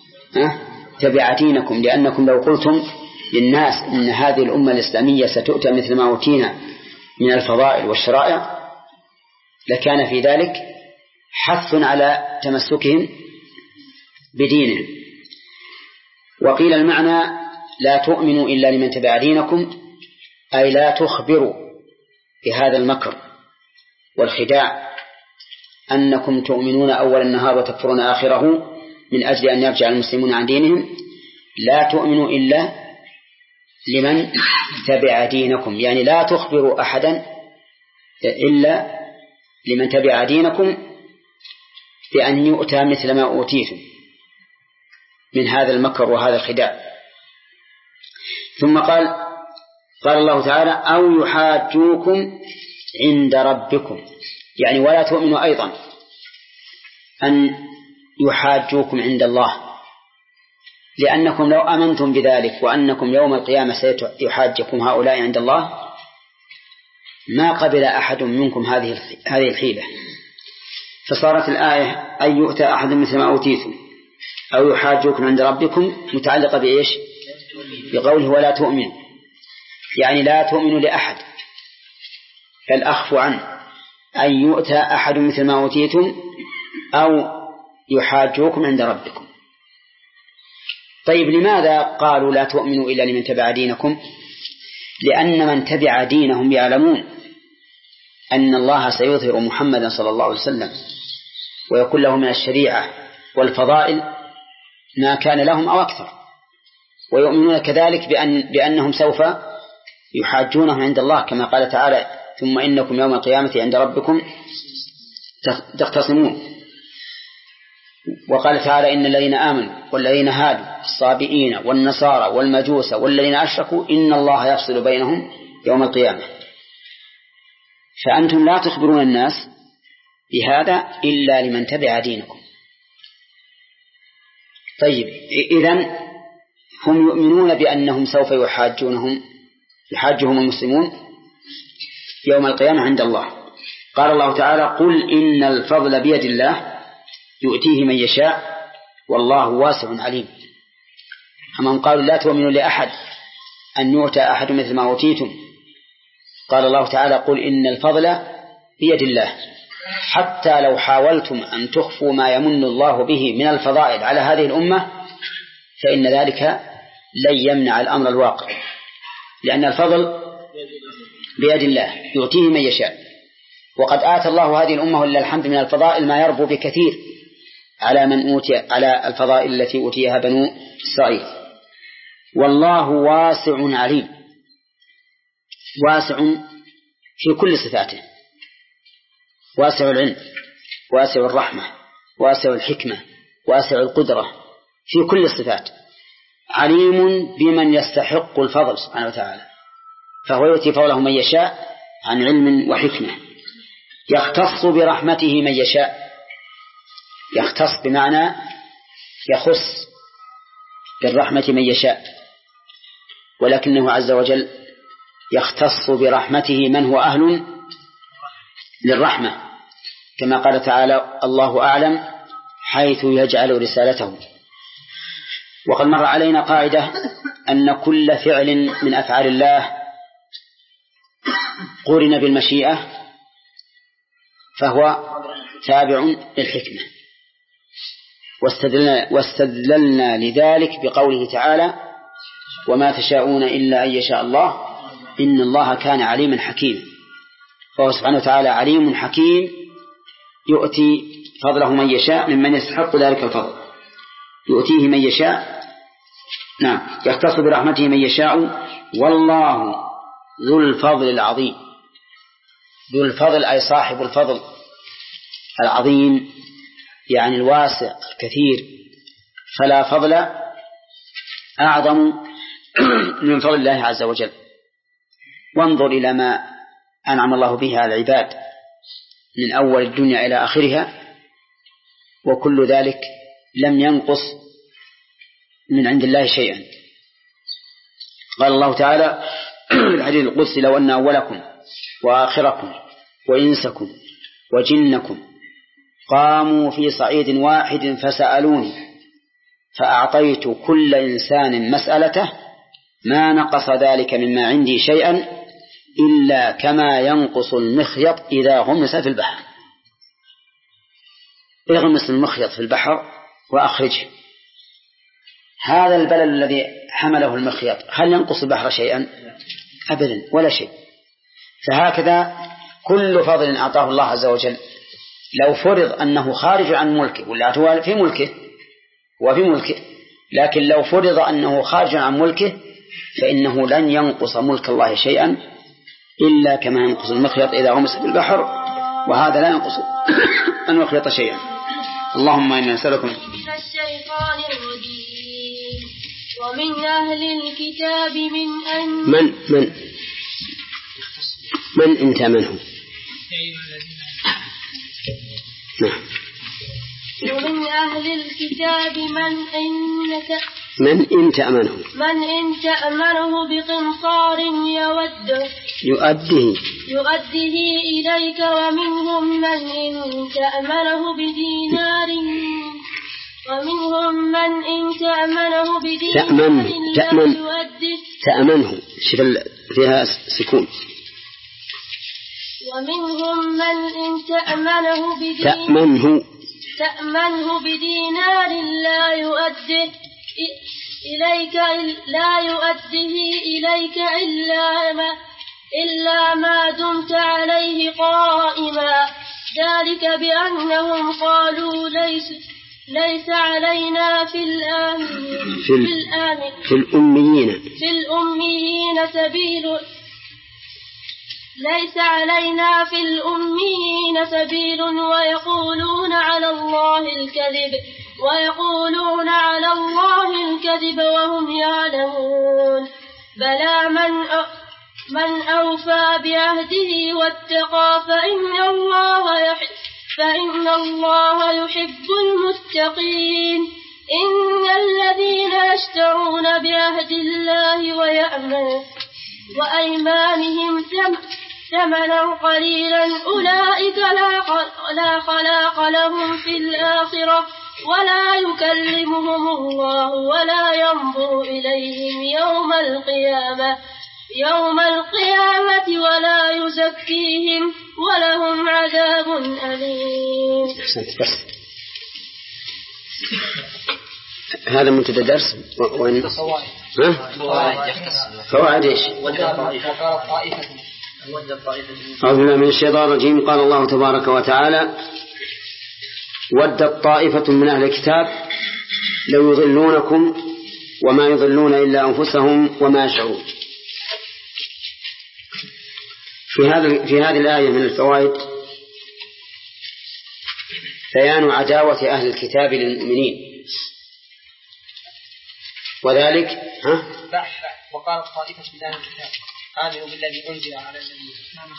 تبع دينكم، لأنكم لو قلتم للناس إن هذه الأمة الإسلامية ستؤتى مثل ما أوتينا من الفضائل والشرائع لكان في ذلك حث على تمسكهم بدينهم. وقيل المعنى لا تؤمنوا إلا لمن تبع دينكم، أي لا تخبروا بهذا المكر والخداع أنكم تؤمنون أول النهار وتكفرون آخره من أجل أن يرجع المسلمون عن دينهم. لا تؤمنوا إلا لمن تبع دينكم، يعني لا تخبروا أحدا إلا لمن تبع دينكم بأن يؤتى مثل ما أوتيتم من هذا المكر وهذا الخداع. ثم قال قال الله تعالى أو يحاجوكم عند ربكم، يعني ولا تؤمنوا أيضا أن يحاجوكم عند الله، لأنكم لو آمنتم بذلك وأنكم يوم القيامة سيحاجكم هؤلاء عند الله ما قبل أحد منكم هذه هذه الحيلة. فصارت الآية أن يؤتى أحد مثل ما أوتيتم أو يحاجوكم عند ربكم متعلقة بإيش؟ بقوله ولا تؤمنوا، يعني لا تؤمنوا لأحد، فالأخف عنه أن يؤتى أحد مثل ما أوتيتم أو يحاجوكم عند ربكم. طيب لماذا قالوا لا تؤمنوا إلا لمن تبع دينكم؟ لأن من تبع دينهم يعلمون أن الله سيظهر محمدا صلى الله عليه وسلم ويكون له من الشريعة والفضائل ما كان لهم أو أكثر، ويؤمنون كذلك بأن بأنهم سوف يحاجونهم عند الله كما قال تعالى ثم إنكم يوم القيامة عند ربكم تختصمون. وقال تعالى إن الذين آمنوا والذين هادوا الصابئين والنصارى والمجوس والذين أشركوا إن الله يفصل بينهم يوم القيامة. فأنتم لا تخبرون الناس بهذا إلا لمن تبع دينكم. طيب إذن هم يؤمنون بأنهم سوف يحاجونهم يحاجهم المسلمون يوم القيامة عند الله. قال الله تعالى قل إن الفضل بيد الله يؤتيه من يشاء والله واسع عليم. أما قالوا لا تؤمنوا لأحد أن يؤتى أحد مثل ما أوتيتم، قال الله تعالى قل إن الفضل بيد الله، حتى لو حاولتم أن تخفوا ما يمن الله به من الفضائل على هذه الأمة فإن ذلك لن يمنع الأمر الواقع، لأن الفضل بيد الله يؤتيه من يشاء، وقد آتى الله هذه الأمة ولله الحمد من الفضائل ما يربو بكثير على من أوتي على الفضائل التي أوتيها بنو إسرائيل. والله واسع عليم، واسع في كل صفاته، واسع العلم واسع الرحمة واسع الحكمة واسع القدرة في كل الصفات، عليم بمن يستحق الفضل سبحانه وتعالى، فهو يؤتي فضله من يشاء عن علم وحكمة. يختص برحمته من يشاء، يختص بمعنى يخص بالرحمة من يشاء، ولكنه عز وجل يختص برحمته من هو أهل للرحمة، كما قال تعالى الله أعلم حيث يجعل رسالته. وقد مر علينا قاعدة أن كل فعل من أفعال الله قرن بالمشيئة فهو تابع للحكمة، واستدلنا, واستدللنا لذلك بقوله تعالى وما تشاءون إلا أن يشاء الله إن الله كان عليما حكيما. فهو سبحانه وتعالى عليم حكيم يؤتي فضله من يشاء ممن يستحق ذلك الفضل، يؤتيه من يشاء، نعم يختص برحمته من يشاء والله ذو الفضل العظيم. ذو الفضل أي صاحب الفضل العظيم، يعني الواسع الكثير، فلا فضل أعظم من فضل الله عز وجل. وانظر إلى ما أنعم الله به على العباد من أول الدنيا إلى آخرها، وكل ذلك لم ينقص من عند الله شيئا. قال الله تعالى في الحديث القدسي: لو أن أولكم وآخركم وإنسكم وجنكم قاموا في صعيد واحد فسألوني فأعطيت كل إنسان مسألته ما نقص ذلك مما عندي شيئا إلا كما ينقص المخيط إذا غمس في البحر. اغمس المخيط في البحر وأخرجه. هذا البلل الذي حمله المخيط هل ينقص البحر شيئا؟ أبدا، ولا شيء. فهكذا كل فضل أعطاه الله عز وجل لو فرض أنه خارج عن ملكه، ولا هو في ملكه وفي ملكه، لكن لو فرض أنه خارج عن ملكه فإنه لن ينقص ملك الله شيئا إلا كما ينقص المخيط إذا غمس في البحر، وهذا لا ينقص المخيط شيئا. اللهم إنا نسألكم الشيطان الرجيم. ومن أهل الكتاب من أن من من من أنت منه؟ نعم. ومن أهل الكتاب من إنك من إن تأمنه من إن تأمنه بقنطار يوده يؤديه يؤديه إليك، ومنهم من إن تأمنه بدينار ومنهم من إن تأمنه بدينار تأمن تأمن يؤديه تأمنه شوف فيها سكون. ومنهم من إن تأمنه بدينار تأمنه تأمنه بدينار لا يؤديه إليك لا يؤديه إليك إلا ما إلا ما دمت عليه قائما، ذلك بأنهم قالوا ليس ليس علينا في الآمين في, ال... في الآمين في الأميين في الأميين سبيل ليس علينا في الأميين سبيل ويقولون على الله الكذب ويقولون على الله الكذب وهم يعلمون. بلى من من أوفى بعهده واتقى فإن الله يحب فإن الله يحب المتقين. إن الذين يشترون بعهد الله ويأمنون وأيمانهم ثمنا قليلا أولئك لا خلاق لهم في الآخرة ولا يكلمهم الله ولا ينظر إليهم يوم القيامة يوم القيامة ولا يزكيهم ولهم عذاب أليم. بس هذا منتدى درس وإن فوائد إيش؟ أعوذ بالله من الشيطان الرجيم. قال الله تبارك وتعالى: ودت طائفة من أهل الكتاب لو يضلونكم وما يضلون إلا أنفسهم وما يشعرون. في هذا في هذه الآية من الفوائد بيان عداوة أهل الكتاب للمؤمنين، وذلك ها؟ وقال طائفة من أهل الكتاب آمنوا بالذي أنزل على النبي.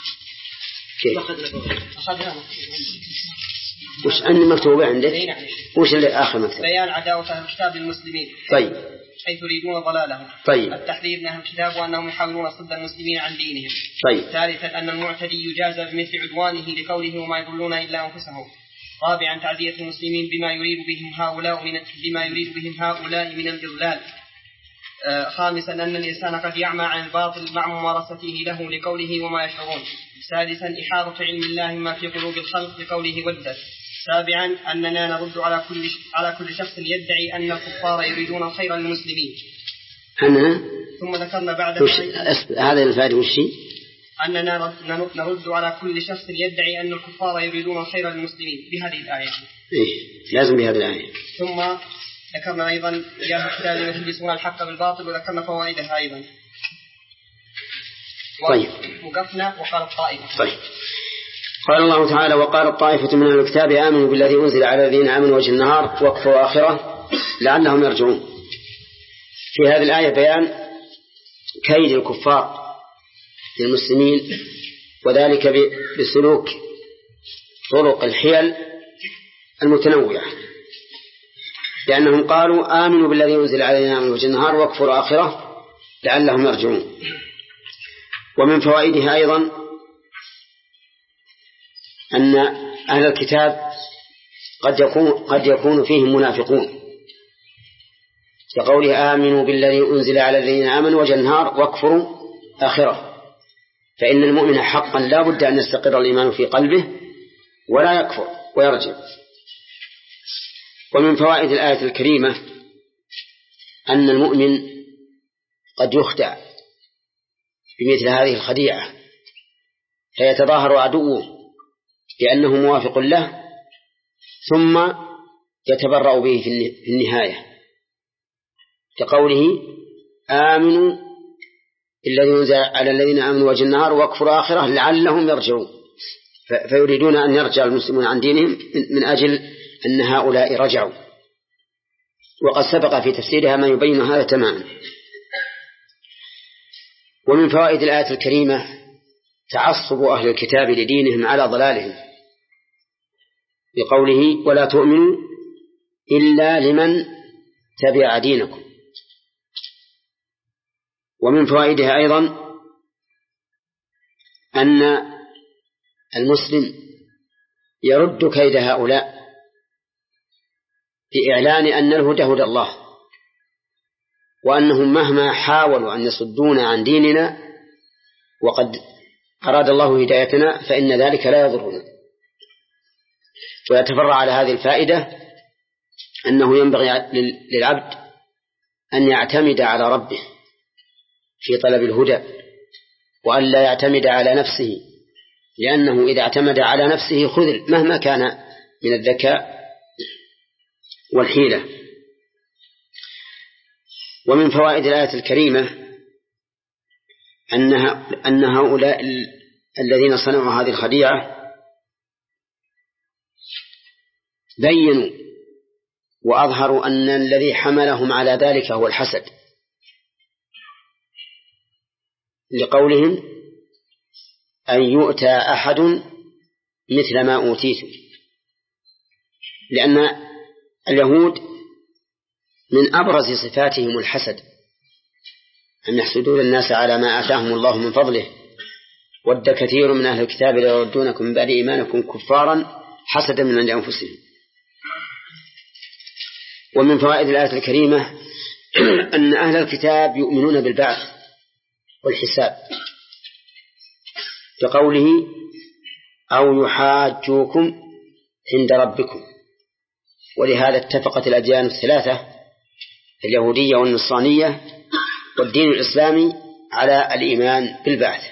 كيف؟ وش أني مكتوبة عندك؟ وش اللي آخر مكتوب؟ بيان عداوة أهل الكتاب للمسلمين. طيب. حيث يريدون ضلالهم. طيب. التحذير من أهل الكتاب وأنهم يحاولون صد المسلمين عن دينهم. طيب. ثالثا أن المعتدي يجازى بمثل عدوانه لقوله وما يضلون إلا أنفسهم. رابعا تعزية المسلمين بما يريد بهم هؤلاء من بما يريد بهم هؤلاء من الإضلال. آه خامسا أن الإنسان قد يعمى عن الباطل مع ممارسته له لقوله وما يشعرون. سادسا إحاطة علم الله ما في قلوب الخلق لقوله ودت. سابعا أننا نرد على كل على كل شخص يدعي أن الكفار يريدون الخير للمسلمين. أنا ثم ذكرنا بعد وش... هذا الفائدة وش أننا نرد على كل شخص يدعي أن الكفار يريدون الخير للمسلمين بهذه الآية. إيه لازم بهذه الآية. ثم ذكرنا أيضا يا الكتاب يلبسون الحق بالباطل وذكرنا فوائدها أيضا. طيب وقفنا وقال الطائفة. طيب قال الله تعالى وقال الطائفة من الكتاب آمنوا بالذي أنزل على الذين آمنوا وجه النهار واكفروا آخره لعلهم يرجعون. في هذه الآية بيان كيد الكفار للمسلمين وذلك بسلوك طرق الحيل المتنوعة، لأنهم قالوا آمنوا بالذي أنزل على الذين آمنوا وجه النهار واكفروا آخره لعلهم يرجعون. ومن فوائدها أيضا أن أهل الكتاب قد يكون, قد يكون فيهم منافقون، كقوله آمنوا بالذي أنزل على الذين آمنوا وجه النهار واكفروا آخره، فإن المؤمن حقا لا بد أن يستقر الإيمان في قلبه ولا يكفر ويرجع. ومن فوائد الآية الكريمة أن المؤمن قد يخدع بمثل هذه الخديعة فيتظاهر عدوه لأنه موافق له ثم يتبرأ به في النهاية، كقوله آمنوا الذي أنزل على الذين آمنوا وجه النهار واكفروا آخره لعلهم يرجعون، فيريدون أن يرجع المسلمون عن دينهم من أجل أن هؤلاء رجعوا، وقد سبق في تفسيرها ما يبين هذا تماما. ومن فوائد الآية الكريمة تعصب أهل الكتاب لدينهم على ضلالهم بقوله ولا تؤمنوا إلا لمن تبع دينكم. ومن فوائدها أيضا أن المسلم يرد كيد هؤلاء بإعلان أن الهدى هدى الله، وأنهم مهما حاولوا أن يصدونا عن ديننا وقد أراد الله هدايتنا فإن ذلك لا يضرنا. ويتفرع على هذه الفائدة أنه ينبغي للعبد أن يعتمد على ربه في طلب الهدى وأن لا يعتمد على نفسه، لأنه إذا اعتمد على نفسه خذل مهما كان من الذكاء والحيلة. ومن فوائد الآية الكريمة أنها أن هؤلاء الذين صنعوا هذه الخديعة بينوا وأظهروا أن الذي حملهم على ذلك هو الحسد، لقولهم أن يؤتى أحد مثل ما أوتيتم، لأن اليهود من أبرز صفاتهم الحسد، أن يحسدون الناس على ما آتاهم الله من فضله، ود كثير من أهل الكتاب ليردونكم من بعد إيمانكم كفارا حسدا من عند أنفسهم. ومن فوائد الآية الكريمة أن أهل الكتاب يؤمنون بالبعث والحساب، كقوله أو يحاجوكم عند ربكم. ولهذا اتفقت الأديان الثلاثة اليهودية والنصرانية والدين الإسلامي على الإيمان بالبعث،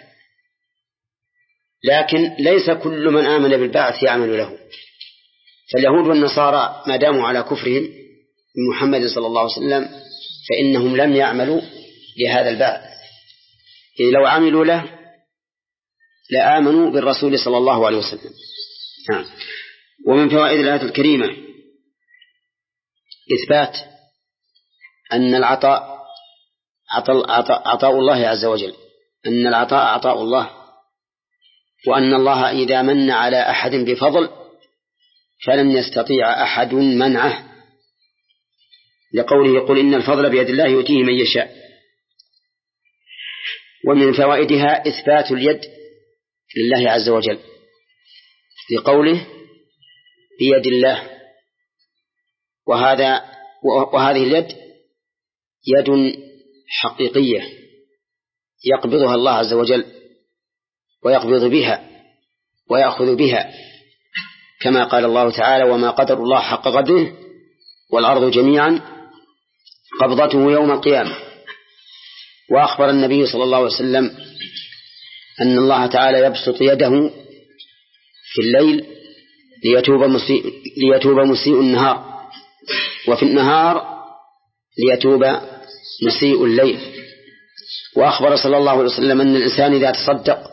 لكن ليس كل من آمن بالبعث يعمل له. فاليهود والنصارى ما داموا على كفرهم بمحمد صلى الله عليه وسلم فإنهم لم يعملوا لهذا البعث، إذ لو عملوا له لآمنوا بالرسول صلى الله عليه وسلم. نعم. ومن فوائد الآية الكريمة إثبات أن العطاء عطاء, عطاء الله عز وجل، أن العطاء عطاء الله، وأن الله إذا من على أحد بفضل فلن يستطيع أحد منعه، لقوله يقول إن الفضل بيد الله يؤتيه من يشاء. ومن فوائدها إثبات اليد لله عز وجل، لقوله بيد الله، وهذا وهذه اليد يد حقيقية يقبضها الله عز وجل ويقبض بها ويأخذ بها، كما قال الله تعالى وما قدر الله حق قدره والأرض جميعا قبضته يوم القيامة. وأخبر النبي صلى الله عليه وسلم أن الله تعالى يبسط يده في الليل ليتوب مسيء, ليتوب مسيء النهار، وفي النهار ليتوب مسيء الليل. وأخبر صلى الله عليه وسلم أن الإنسان إذا تصدق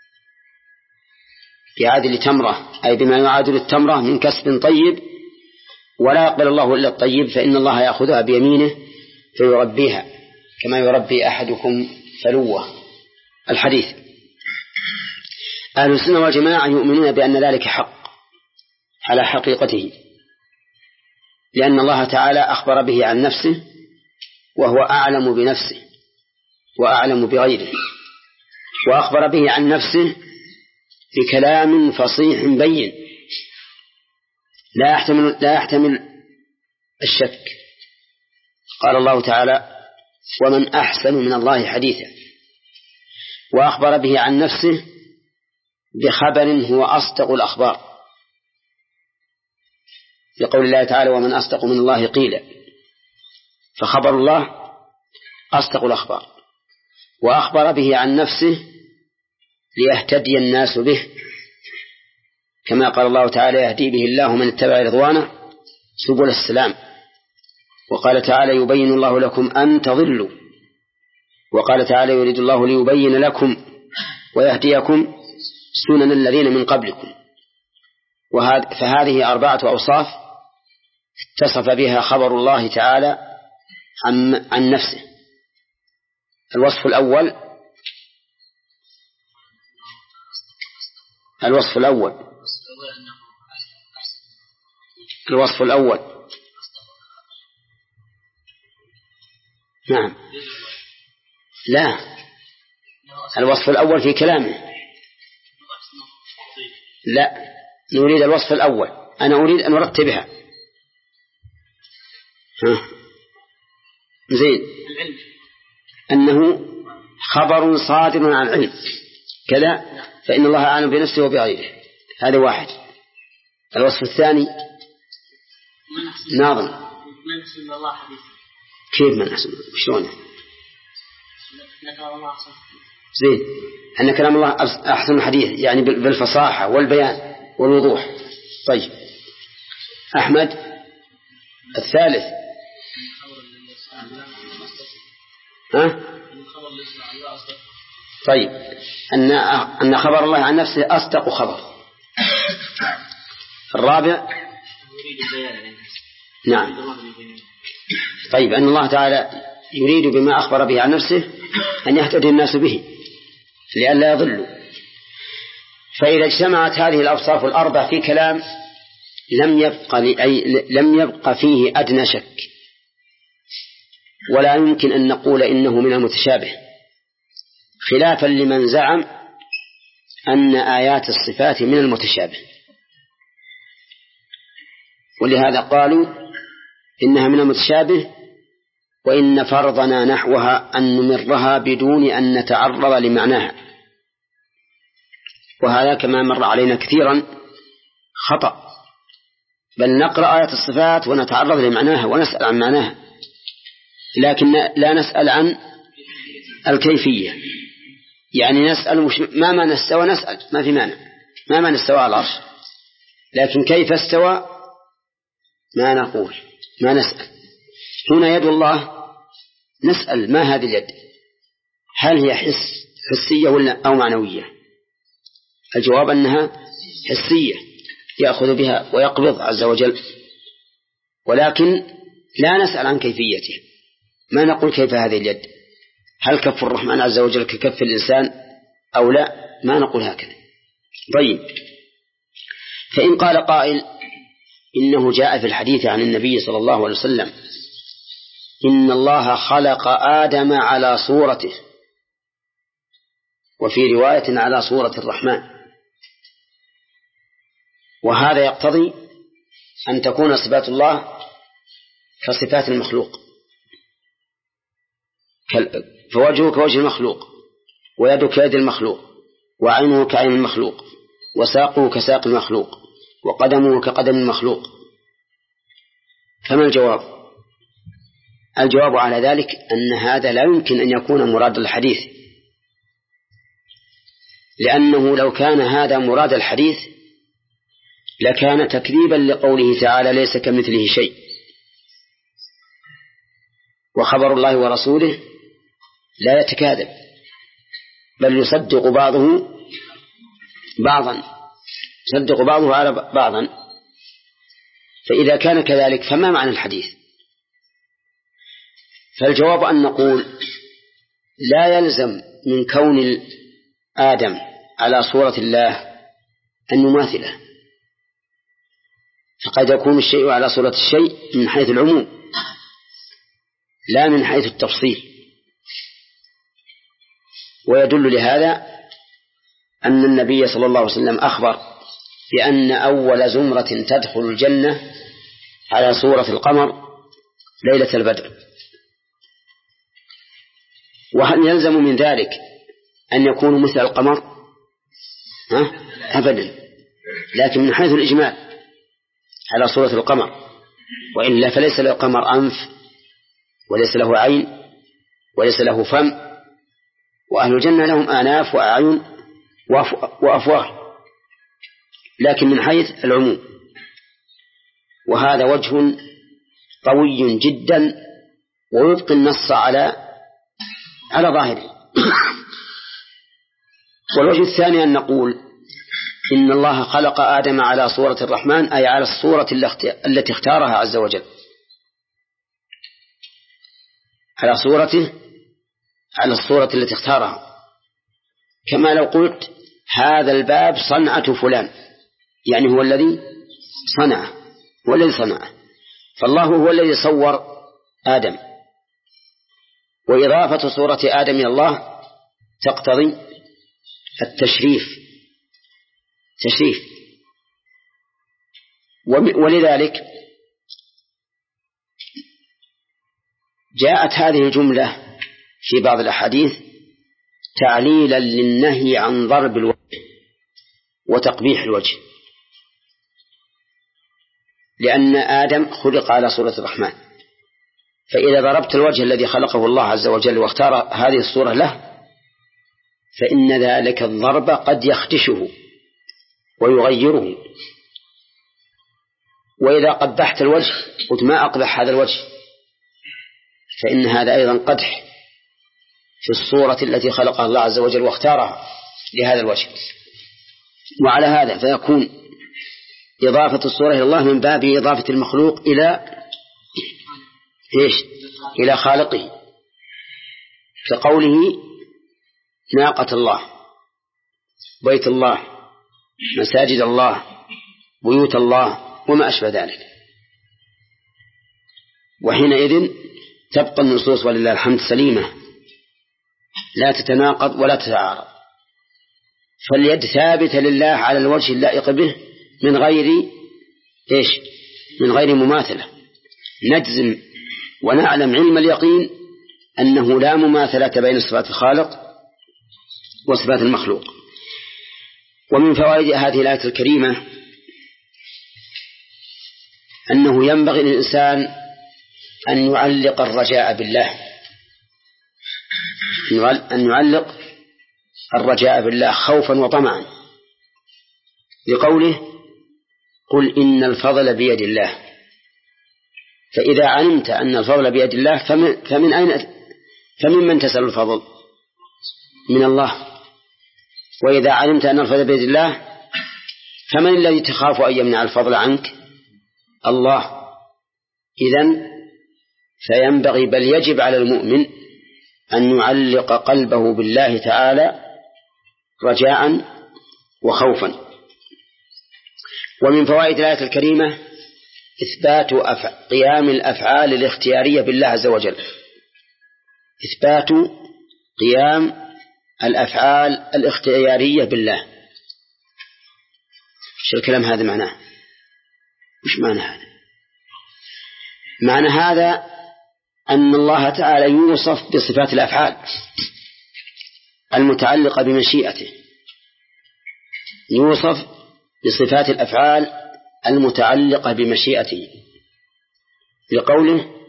بعادل تمرة أي بما يعادل التمرة من كسب طيب ولا يقبل الله إلا الطيب فإن الله يأخذها بيمينه فيربيها كما يربي أحدكم فلوة. الحديث. أهل السنة والجماعة يؤمنون بأن ذلك حق على حقيقته لأن الله تعالى أخبر به عن نفسه وهو أعلم بنفسه وأعلم بغيره، وأخبر به عن نفسه بكلام فصيح بين لا يحتمل, لا يحتمل الشك. قال الله تعالى ومن أحسن من الله حديثا، وأخبر به عن نفسه بخبر هو أصدق الأخبار لقول الله تعالى ومن أصدق من الله قيلا، فخبر الله أصدق الأخبار. وأخبر به عن نفسه ليهتدي الناس به كما قال الله تعالى يهدي به الله من اتبع رضوانه سبل السلام. وقال تعالى يبين الله لكم أن تضلوا. وقال تعالى يريد الله ليبين لكم ويهديكم سنن الذين من قبلكم. فهذه أربعة أوصاف اتصف بها خبر الله تعالى عن, عن نفسه. الوصف الأول الوصف الأول الوصف الأول نعم لا الوصف الأول في كلامه لا نريد الوصف الأول. أنا أريد أن أرتبها ها. زين أنه خبر صادر عن علم كذا فإن الله أعلم بنفسه وبغيره. هذا واحد. الوصف الثاني ناظم من أحسن الله حديثا. كيف من أحسن شلونه ذكر الله أحسن زين أن كلام الله أحسن الحديث يعني بالفصاحة والبيان والوضوح. طيب أحمد الثالث ها؟ طيب أن أن خبر الله عن نفسه أصدق خبر. الرابع نعم طيب أن الله تعالى يريد بما أخبر به عن نفسه أن يهتدي الناس به لئلا يضلوا. فإذا اجتمعت هذه الأوصاف الأربع في كلام لم يبق لأي لم يبق فيه أدنى شك ولا يمكن أن نقول إنه من المتشابه، خلافا لمن زعم أن آيات الصفات من المتشابه، ولهذا قالوا إنها من المتشابه وإن فرضنا نحوها أن نمرها بدون أن نتعرض لمعناها. وهذا كما مر علينا كثيرا خطأ، بل نقرأ آيات الصفات ونتعرض لمعناها ونسأل عن معناها لكن لا نسأل عن الكيفية. يعني نسأل مش ما ما نستوى نسأل ما في معنى ما ما نستوى على العرش، لكن كيف استوى ما نقول ما نسأل. هنا يد الله نسأل ما هذه اليد، هل هي حس حسية ولا أو معنوية؟ الجواب أنها حسية يأخذ بها ويقبض عز وجل، ولكن لا نسأل عن كيفيته. ما نقول كيف هذه اليد، هل كف الرحمن عز وجل ككف الإنسان أو لا، ما نقول هكذا. طيب فإن قال قائل إنه جاء في الحديث عن النبي صلى الله عليه وسلم إن الله خلق آدم على صورته، وفي رواية على صورة الرحمن، وهذا يقتضي أن تكون صفات الله كصفات المخلوق، فوجهه كوجه المخلوق، ويده كيد المخلوق، وعينه كعين المخلوق، وساقه كساق المخلوق، وقدمه كقدم المخلوق. فما الجواب؟ الجواب على ذلك أن هذا لا يمكن أن يكون مراد الحديث، لأنه لو كان هذا مراد الحديث لكان تكذيبا لقوله تعالى ليس كمثله شيء، وخبر الله ورسوله لا يتكاذب، بل يصدق بعضه بعضا يصدق بعضه على بعضا. فإذا كان كذلك فما معنى الحديث؟ فالجواب أن نقول لا يلزم من كون آدم على صورة الله أن يماثله، فقد يكون الشيء على صورة الشيء من حيث العموم لا من حيث التفصيل. ويدل لهذا أن النبي صلى الله عليه وسلم أخبر بأن أول زمرة تدخل الجنة على صورة القمر ليلة البدر. وهل يلزم من ذلك أن يكونوا مثل القمر؟ ها؟ أبدا، لكن من حيث الإجمال على صورة القمر، وإلا فليس له قمر أنف وليس له عين وليس له فم، وأهل الجنة لهم آناف وأعين وأفواه، لكن من حيث العموم. وهذا وجه قوي جدا ويبقي النص على على ظاهره. والوجه الثاني أن نقول إن الله خلق آدم على صورة الرحمن، أي على الصورة التي اختارها عز وجل، على صورته على الصورة التي اختارها. كما لو قلت هذا الباب صنعة فلان، يعني هو الذي صنعه هو الذي صنعه، فالله هو الذي صور آدم. وإضافة صورة آدم إلى الله تقتضي التشريف تشريف ولذلك جاءت هذه الجملة في بعض الأحاديث تعليلا للنهي عن ضرب الوجه وتقبيح الوجه، لأن آدم خلق على صورة الرحمن، فإذا ضربت الوجه الذي خلقه الله عز وجل واختار هذه الصورة له فإن ذلك الضرب قد يخدشه ويغيره. وإذا قبحت الوجه قلت ما أقبح هذا الوجه، فإن هذا أيضا قدح في الصورة التي خلقها الله عز وجل واختارها لهذا الوجه. وعلى هذا فيكون إضافة الصورة إلى الله من باب إضافة المخلوق إلى إيش؟ إلى خالقه، كقوله ناقة الله، بيت الله، مساجد الله، بيوت الله، وما أشبه ذلك. وحينئذ تبقى النصوص ولله الحمد سليمة لا تتناقض ولا تتعارض، فاليد ثابتة لله على الوجه اللائق به من غير إيش؟ من غير مماثلة. نجزم ونعلم علم اليقين أنه لا مماثلة بين صفات الخالق وصفات المخلوق. ومن فوائد هذه الآية الكريمة أنه ينبغي للإنسان أن يعلق الرجاء بالله، أن يعلق الرجاء بالله خوفا وطمعا، لقوله قل إن الفضل بيد الله. فإذا علمت أن الفضل بيد الله فمن, فمن أين فمن من تسأل الفضل؟ من الله. وإذا علمت أن الفضل بيد الله فمن الذي تخاف أن يمنع الفضل عنك؟ الله. إذن فينبغي بل يجب على المؤمن أن يعلق قلبه بالله تعالى رجاء وخوفا. ومن فوائد الآية الكريمة إثبات أف... قيام الأفعال الاختيارية بالله عز وجل، إثبات قيام الأفعال الاختيارية بالله. شو الكلام هذا معناه؟ مش معنى هذا؟ معنى هذا أن الله تعالى يوصف بصفات الأفعال المتعلقة بمشيئته، يوصف بصفات الأفعال المتعلقة بمشيئته لقوله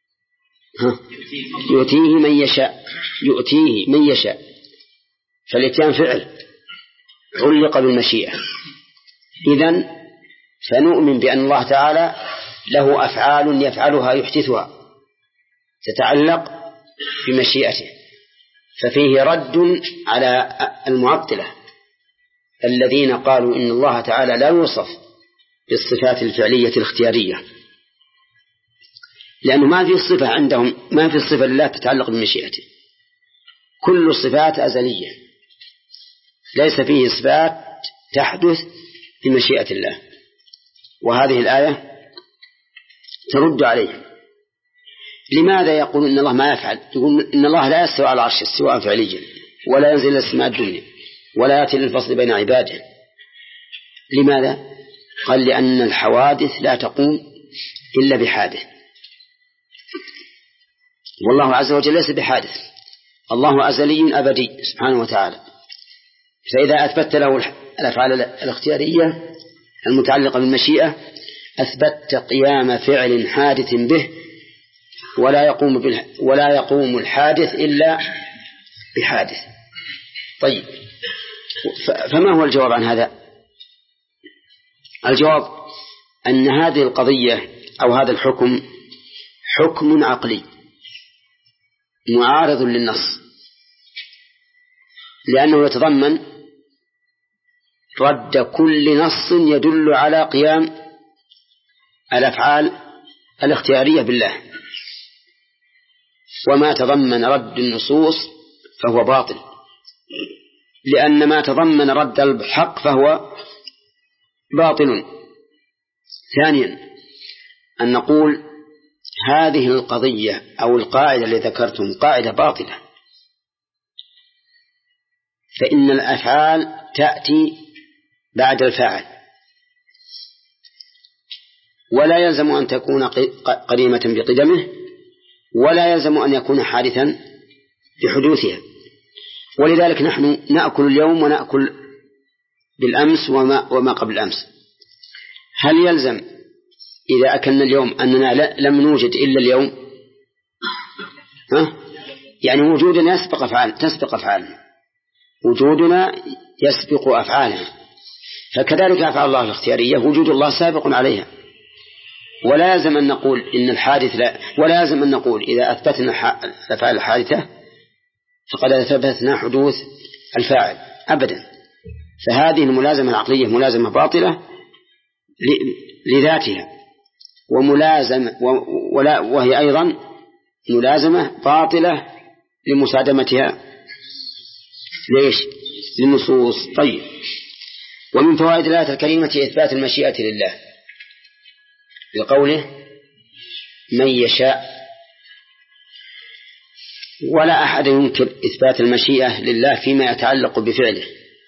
يؤتيه من يشاء، يؤتيه من يشاء، فالإتيان فعل علق بالمشيئة. إذن فنؤمن بأن الله تعالى له أفعال يفعلها يحدثها تتعلق بمشيئته، ففيه رد على المعطلة الذين قالوا إن الله تعالى لا يوصف بالصفات الفعلية الاختيارية، لأنه ما في صفة عندهم، ما في صفة لله تتعلق بمشيئته، كل الصفات أزلية، ليس فيه صفات تحدث بمشيئة الله. وهذه الآية ترد عليه. لماذا يقول إن الله ما يفعل؟ يقول إن الله لا يستوى على العرش استواء فعليا، ولا ينزل إلى السماء الدنيا، ولا يأتي للفصل بين عباده. لماذا؟ قال لأن الحوادث لا تقوم إلا بحادث، والله عز وجل ليس بحادث، الله أزلي أبدي سبحانه وتعالى. فإذا أثبت له الأفعال الاختيارية المتعلقة بالمشيئة أثبت قيام فعل حادث به، ولا يقوم بال... ولا يقوم الحادث إلا بحادث. طيب، فما هو الجواب عن هذا؟ الجواب أن هذه القضية أو هذا الحكم حكم عقلي معارض للنص، لأنه يتضمن رد كل نص يدل على قيام الأفعال الاختيارية بالله، وما تضمن رد النصوص فهو باطل، لأن ما تضمن رد الحق فهو باطل. ثانيا أن نقول هذه القضية أو القاعدة التي ذكرتم قاعدة باطلة، فإن الأفعال تأتي بعد الفاعل، ولا يلزم أن تكون قديمة بقدمه، ولا يلزم أن يكون حادثا بحدوثها. ولذلك نحن نأكل اليوم ونأكل بالأمس وما, وما قبل الأمس. هل يلزم إذا أكلنا اليوم أننا لم نوجد إلا اليوم؟ ها؟ يعني وجودنا يسبق أفعال تسبق أفعالنا، وجودنا يسبق أفعالنا، فكذلك أفعال الله الاختيارية وجود الله سابق عليها. ولا يلزم أن نقول إن الحادث لا، ولا يلزم أن نقول إذا أثبتنا الأفعال الحادثة فقد أثبتنا حدوث الفاعل أبدا. فهذه الملازمة العقلية ملازمة باطلة لذاتها، وملازمة ولا وهي أيضا ملازمة باطلة لمصادمتها ليش؟ للنصوص. طيب، ومن فوائد الآية الكريمة إثبات المشيئة لله بقوله من يشاء، ولا أحد ينكر إثبات المشيئة لله فيما يتعلق بفعله،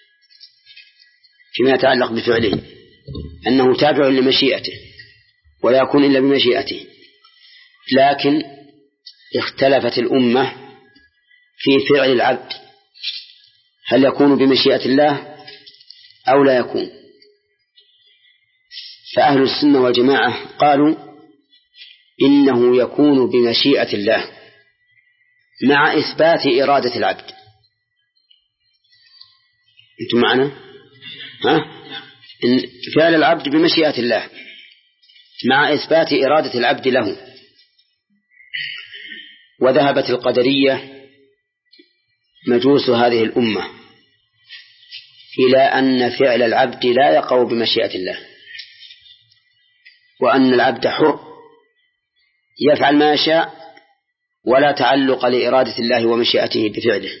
فيما يتعلق بفعله أنه تابع لمشيئته ولا يكون إلا بمشيئته. لكن اختلفت الأمة في فعل العبد، هل يكون بمشيئة الله أو لا يكون؟ فأهل السنة والجماعة قالوا إنه يكون بمشيئة الله مع إثبات إرادة العبد. أنتم معنا؟ ها؟ إن فعل العبد بمشيئة الله مع إثبات إرادة العبد له. وذهبت القدرية مجوس هذه الأمة إلى أن فعل العبد لا يقع بمشيئة الله، وأن العبد حر يفعل ما يشاء ولا تعلق لإرادة الله ومشيئته بفعله.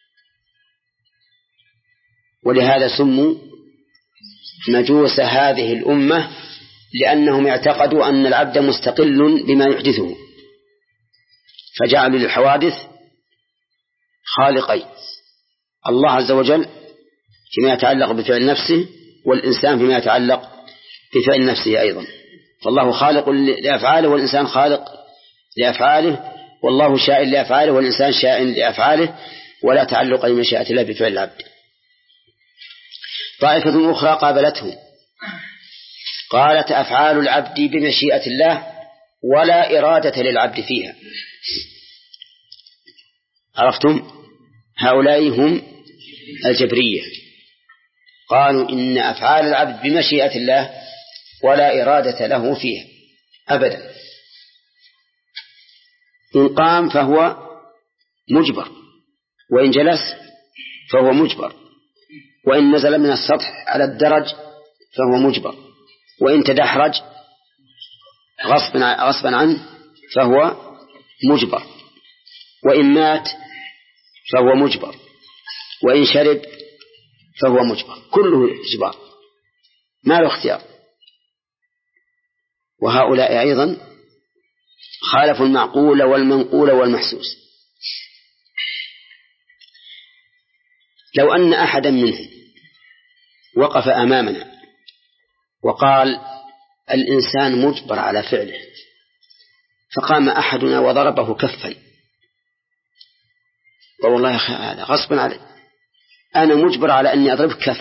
ولهذا سموا مجوس هذه الأمة، لأنهم اعتقدوا أن العبد مستقل بما يحدثه، فجعلوا للحوادث خالقين، الله عز وجل فيما يتعلق بفعل نفسه، والإنسان فيما يتعلق بفعل نفسه أيضا. فالله خالق لأفعاله والإنسان خالق لأفعاله، والله شائن لأفعاله والإنسان شائن لأفعاله، ولا تعلق لمشيئة الله بفعل العبد. طائفة أخرى قابلتهم قالت أفعال العبد بمشيئة الله ولا إرادة للعبد فيها. عرفتم؟ هؤلاء هم الجبرية، قالوا إن أفعال العبد بمشيئة الله ولا إرادة له فيها أبدا، إن قام فهو مجبر وإن جلس فهو مجبر، وإن نزل من السطح على الدرج فهو مجبر، وإن تدحرج غصبا غصبا عنه فهو مجبر، وإن مات فهو مجبر، وإن شرب فهو مجبر، كله إجبار ما له اختيار. وهؤلاء أيضا خالفوا المعقول والمنقول والمحسوس. لو أن أحدا منهم وقف أمامنا وقال الإنسان مجبر على فعله، فقام أحدنا وضربه كفا، والله يا أخي هذا غصبا علي، أنا مجبر على أني أضربك كف،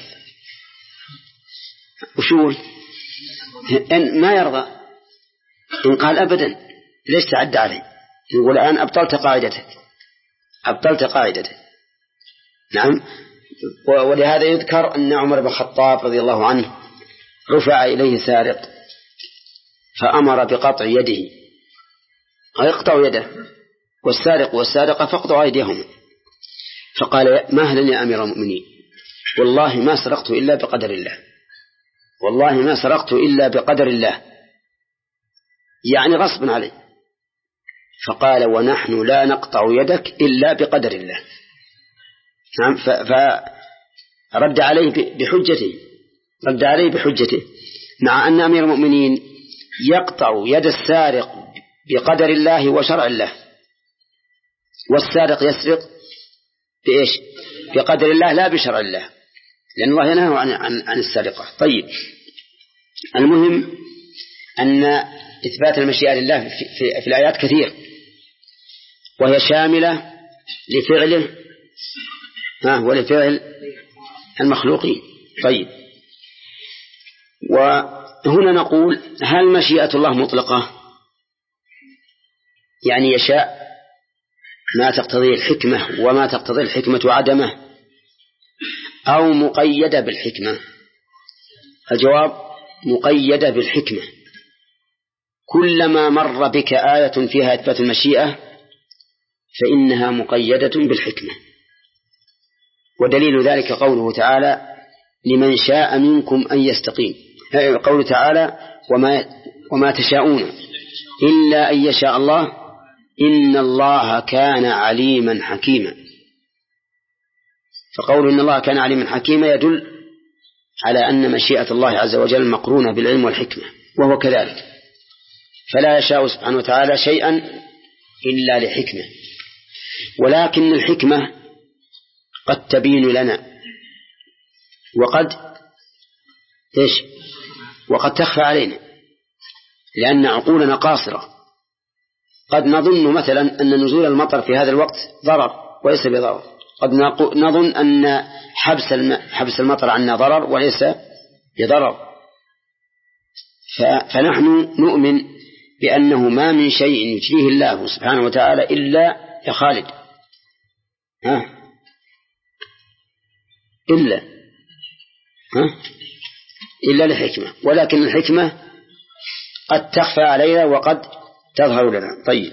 وشو إن ما يرضى، إن قال أبدا ليش تعدى علي، يقول الآن أبطلت قاعدتك أبطلت قاعدتك. نعم. ولهذا يذكر أن عمر بن الخطاب رضي الله عنه رفع إليه سارق فأمر بقطع يده، يقطع يده، والسارق والسارقة فاقطعوا أيديهم، فقال مهلا يا أمير المؤمنين، والله ما سرقت إلا بقدر الله، والله ما سرقت إلا بقدر الله، يعني غصبا عليه. فقال ونحن لا نقطع يدك إلا بقدر الله. نعم. فرد عليه بحجته رد عليه بحجته مع أن أمير المؤمنين يقطع يد السارق بقدر الله وشرع الله، والسارق يسرق بإيش؟ بقدر الله لا بشرع الله، لأن الله ينهى عن, عن, عن السرقة. طيب، المهم أن إثبات المشيئة لله في, في, في الآيات كثير، وهي شاملة لفعله ها ولفعل المخلوقين. طيب، وهنا نقول هل مشيئة الله مطلقة، يعني يشاء ما تقتضي الحكمة وما تقتضي الحكمة عدمه، أو مقيدة بالحكمة؟ الجواب مقيدة بالحكمة. كلما مر بك آية فيها إثبات المشيئة فإنها مقيدة بالحكمة، ودليل ذلك قوله تعالى لمن شاء منكم أن يستقيم، قوله تعالى وما, وما تشاءون إلا أن يشاء الله إن الله كان عليما حكيما. فقول إن الله كان عليما حكيما يدل على أن مشيئة الله عز وجل مقرونة بالعلم والحكمة، وهو كذلك، فلا يشاء سبحانه وتعالى شيئا إلا لحكمة. ولكن الحكمة قد تبين لنا وقد إيش وقد تخفى علينا، لأن عقولنا قاصرة. قد نظن مثلا أن نزول المطر في هذا الوقت ضرر وليس بضرر، قد نظن أن حبس حبس المطر عنا ضرر وليس بضرر. فنحن نؤمن بأنه ما من شيء يجريه الله سبحانه وتعالى إلا يا خالد ها إلا ها إلا لحكمة، ولكن الحكمة قد تخفى علينا وقد تظهر لنا. طيب،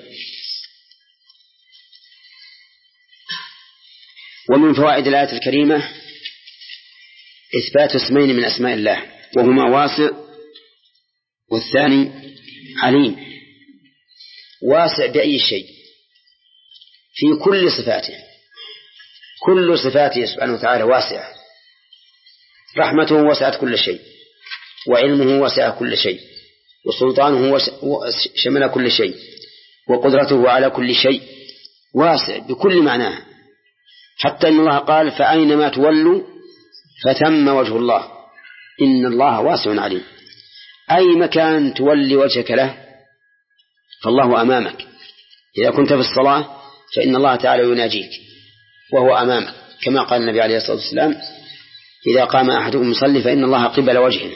ومن فوائد الآية الكريمة إثبات اسمين من أسماء الله، وهما واسع والثاني عليم. واسع بأي شيء؟ في كل صفاته، كل صفاته سبحانه وتعالى واسعة، رحمته وسعت كل شيء، وعلمه وسع كل شيء، وسلطانه شمل كل شيء، وقدرته على كل شيء، واسع بكل معناه، حتى إن الله قال فأينما تولوا فثم وجه الله إن الله واسع عليم. أي مكان تولي وجهك له فالله أمامك. إذا كنت في الصلاة فإن الله تعالى يناجيك وهو أمامك، كما قال النبي عليه الصلاة والسلام إذا قام أحدكم يصلي فإن الله قبل وجهه.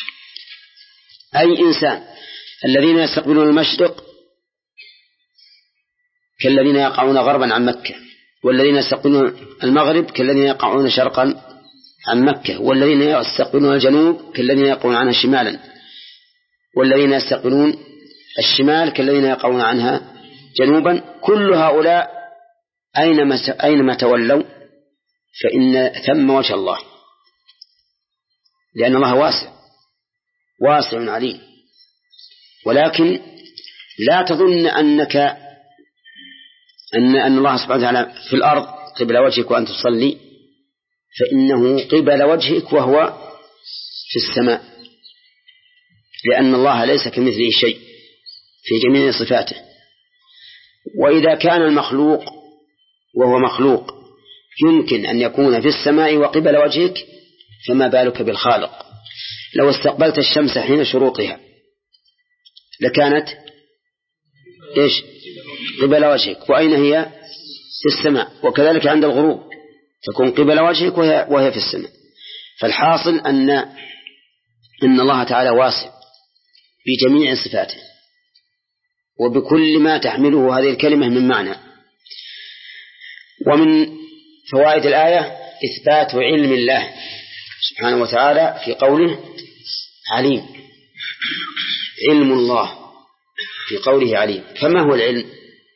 أي إنسان، الذين يستقبلون المشرق كالذين يقعون غربا عن مكة، والذين يستقبلون المغرب كالذين يقعون شرقا عن مكة، والذين يستقبلون الجنوب كالذين يقعون عنها شمالا، والذين يستقبلون الشمال كالذين يقعون عنها جنوبا. كل هؤلاء أينما أينما تولوا فإن ثم وجه الله، لأن الله واسع واسع عليم. ولكن لا تظن أنك أن أن الله سبحانه وتعالى في الأرض قبل وجهك وأنت تصلي، فإنه قبل وجهك وهو في السماء، لأن الله ليس كمثله شيء في جميع صفاته. وإذا كان المخلوق وهو مخلوق يمكن أن يكون في السماء وقبل وجهك، فما بالك بالخالق؟ لو استقبلت الشمس حين شروقها لكانت إيش؟ قبل وجهك، وأين هي؟ في السماء. وكذلك عند الغروب تكون قبل وجهك وهي, وهي في السماء. فالحاصل أن إن الله تعالى واسع بجميع صفاته وبكل ما تحمله هذه الكلمة من معنى. ومن فوائد الآية إثبات علم الله سبحانه وتعالى في قوله عليم، علم الله في قوله عليم. فما هو العلم؟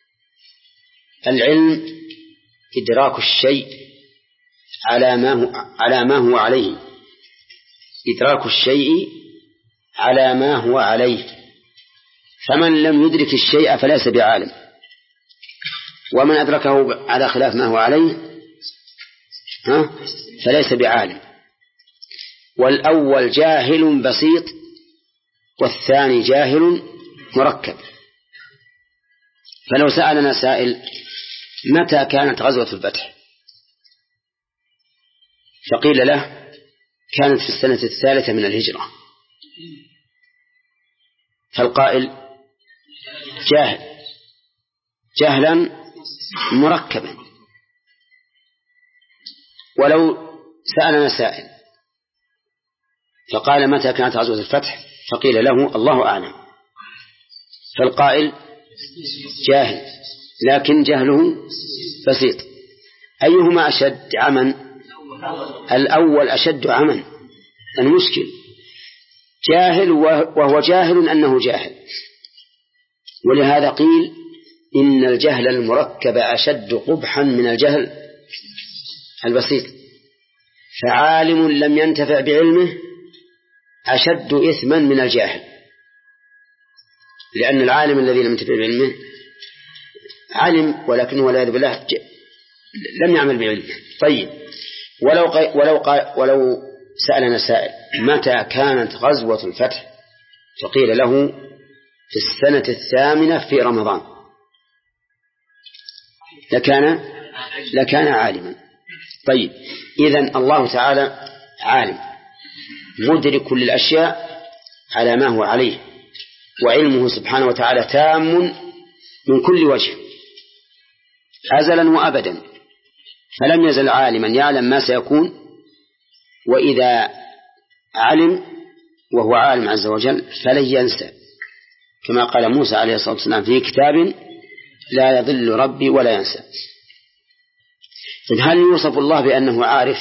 العلم إدراك الشيء على ما هو على ما هو عليه، إدراك الشيء على ما هو عليه. فمن لم يدرك الشيء فليس بعالم، ومن أدركه على خلاف ما هو عليه ها فليس بعالم. والأول جاهل بسيط والثاني جاهل مركب. فلو سألنا سائل متى كانت غزوة الفتح فقيل له كانت في السنة الثالثة من الهجرة، فالقائل جاهل جهلا مركبا. ولو سألنا سائل فقال متى كانت غزوة الفتح فقيل له الله أعلم، فالقائل جاهل لكن جهله بسيط. أيهما أشد عمى؟ الأول أشد عمى. المشكل جاهل وهو جاهل أنه جاهل، ولهذا قيل إن الجهل المركب أشد قبحا من الجهل البسيط. فعالم لم ينتفع بعلمه أشد إثما من الجاهل، لأن العالم الذي لم ينتفع بعلمه علم ولكنه والعياذ بالله لم يعمل بعلمه. طيب ولو قي... ولو قا... ولو سألنا سائل متى كانت غزوة الفتح فقيل له في السنة الثامنة في رمضان لكان لكان عالما. طيب إذن الله تعالى عالم مدرك للأشياء على ما هو عليه، وعلمه سبحانه وتعالى تام من كل وجه أزلا وأبدا، فلم يزل عالما يعلم ما سيكون. وإذا علم وهو عالم عز وجل فلن ينسى، كما قال موسى عليه الصلاة والسلام في كتاب لا يضل ربي ولا ينسى. هل يوصف الله بأنه عارف؟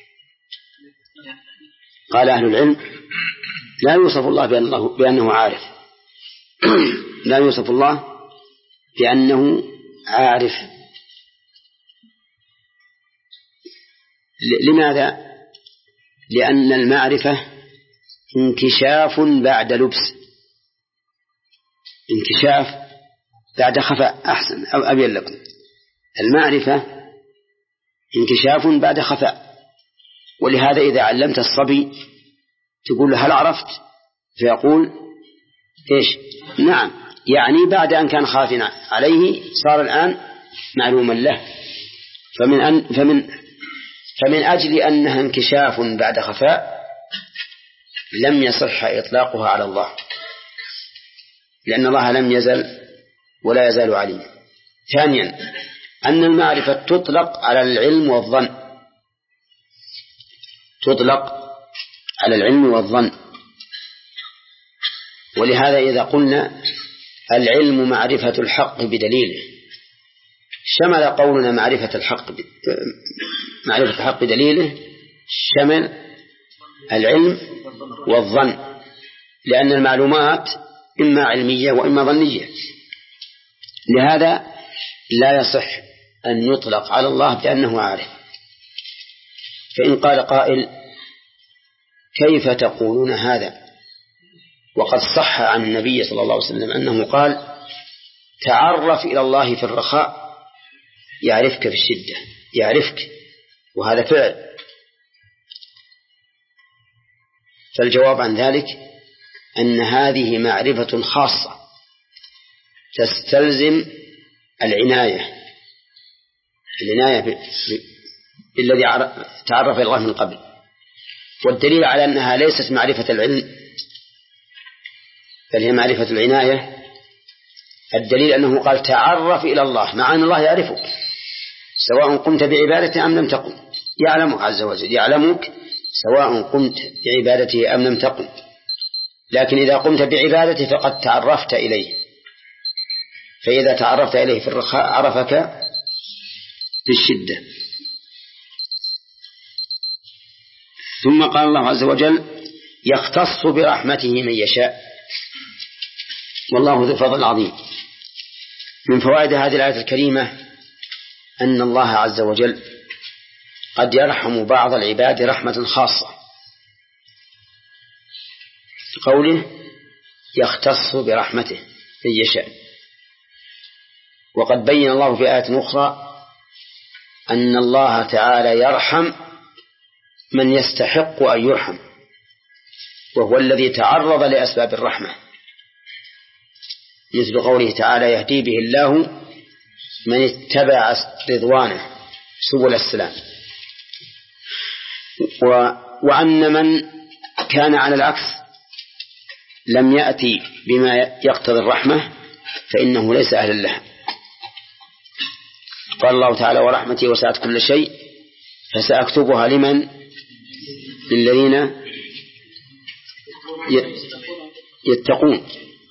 قال أهل العلم لا يوصف الله بأنه عارف، لا يوصف الله بأنه عارف. لماذا؟ لأن المعرفة انكشاف بعد لبس، انكشاف بعد خفاء. أحسن أو أبين لكم، المعرفة انكشاف بعد خفاء. ولهذا إذا علمت الصبي تقول له هل عرفت؟ فيقول إيش؟ نعم، يعني بعد أن كان خافنا عليه صار الآن معلوما له. فمن أن فمن فمن أجل أنها انكشاف بعد خفاء لم يصح إطلاقها على الله، لأن الله لم يزل ولا يزال عليم. ثانيا أن المعرفة تطلق على العلم والظن، تطلق على العلم والظن. ولهذا إذا قلنا العلم معرفة الحق بدليله شمل قولنا معرفة الحق ب... معرفة الحق بدليله شمل العلم والظن، لأن المعلومات إما علمية وإما ظنية. لهذا لا يصح أن يطلق على الله بأنه عارف. فإن قال قائل كيف تقولون هذا وقد صح عن النبي صلى الله عليه وسلم أنه قال تعرف إلى الله في الرخاء يعرفك في الشدة، يعرفك، وهذا فعل. فالجواب عن ذلك أن هذه معرفة خاصة تستلزم العناية العناية بالذي تعرف إلى الله من قبل. والدليل على أنها ليست معرفة العلم بل هي معرفة العناية، الدليل أنه قال تعرف إلى الله، مع أن الله يعرفك سواء قمت بعبادته أم لم تقم، يعلمك عز وجل، يعلمك سواء قمت بعبادته أم لم تقم. لكن إذا قمت بعبادته فقد تعرفت إليه، فإذا تعرفت إليه في الرخاء عرفك في الشدة. ثم قال الله عز وجل يختص برحمته من يشاء والله ذو الفضل العظيم. من فوائد هذه الآية الكريمة أن الله عز وجل قد يرحم بعض العباد رحمة خاصة، قوله يختص برحمته من يشاء. وقد بين الله في آية أخرى أن الله تعالى يرحم من يستحق أن يرحم، وهو الذي تعرض لأسباب الرحمة، مثل قوله تعالى يهدي به الله من اتبع رضوانه سبل السلام. وأن من كان على العكس لم يأتي بما يقتضي الرحمة فإنه ليس أهلا لها. قال الله تعالى ورحمتي وسعت كل شيء فسأكتبها لمن؟ للذين يتقون.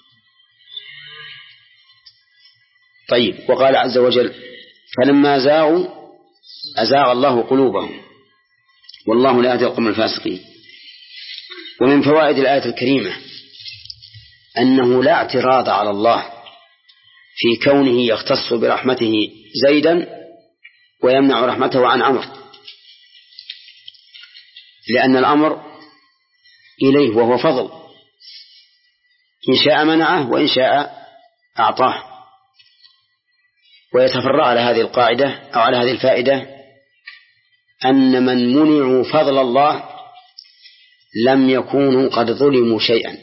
طيب، وقال عز وجل فلما زاغوا أزاغ الله قلوبهم والله لا يهدي القوم الفاسقين. ومن فوائد الآية الكريمة أنه لا اعتراض على الله في كونه يختص برحمته زيدا ويمنع رحمته عن عمرو، لأن الأمر إليه وهو فضل، إن شاء منعه وإن شاء أعطاه. ويتفرع على هذه القاعدة أو على هذه الفائدة أن من منعوا فضل الله لم يكونوا قد ظلموا شيئا.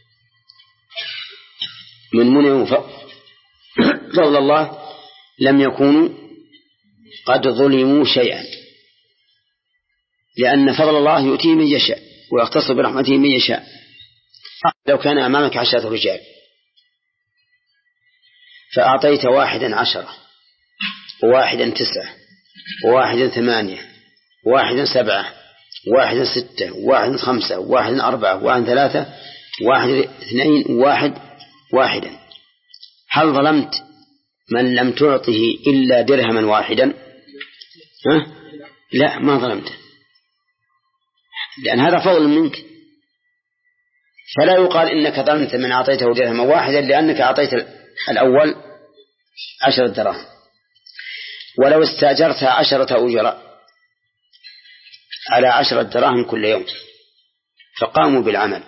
من منعوا فضل الله لم يكونوا قد ظلموا شيئا، لأن فضل الله يؤتيه من يشاء ويختص برحمته من يشاء. لو كان أمامك عشرة رجال فأعطيت واحدا عشرة وواحدا تسعة وواحدا ثمانية وواحدا سبعة وواحدا ستة وواحدا خمسة وواحدا أربعة وواحدا ثلاثة وواحدا اثنين وواحد واحدا، هل ظلمت من لم تعطه إلا درهما واحدا؟ ها؟ لا، ما ظلمت، لأن هذا فضل منك. فلا يقال إنك ظلمت من أعطيته درهما واحدا لأنك أعطيت الأول عشرة دراهم. ولو استأجرت عشرة أجراء على عشرة دراهم كل يوم فقاموا بالعمل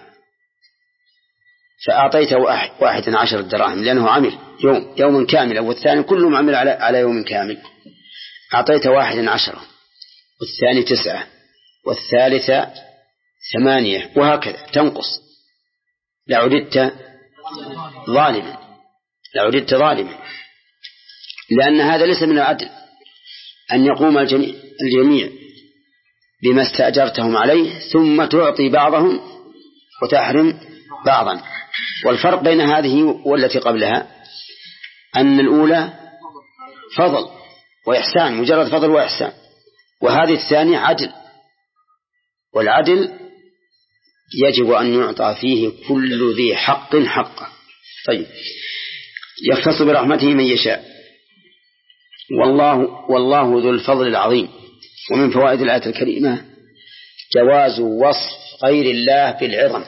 فأعطيت واحدا عشرة دراهم لأنه عمل يوم يوم كامل، والثاني كلهم عمل على على يوم كامل، أعطيت واحدا عشرة والثاني تسعة والثالثة ثمانية وهكذا تنقص، لعددت ظالما لعددت ظالما لأن هذا ليس من العدل أن يقوم الجميع بما استأجرتهم عليه ثم تعطي بعضهم وتحرم بعضا. والفرق بين هذه والتي قبلها أن الأولى فضل وإحسان، مجرد فضل وإحسان، وهذه الثانية عدل، والعدل يجب أن يعطى فيه كل ذي حق حقه. طيب، يختص برحمته من يشاء والله والله ذو الفضل العظيم. ومن فوائد الآية الكريمة جواز وصف غير الله بالعظم،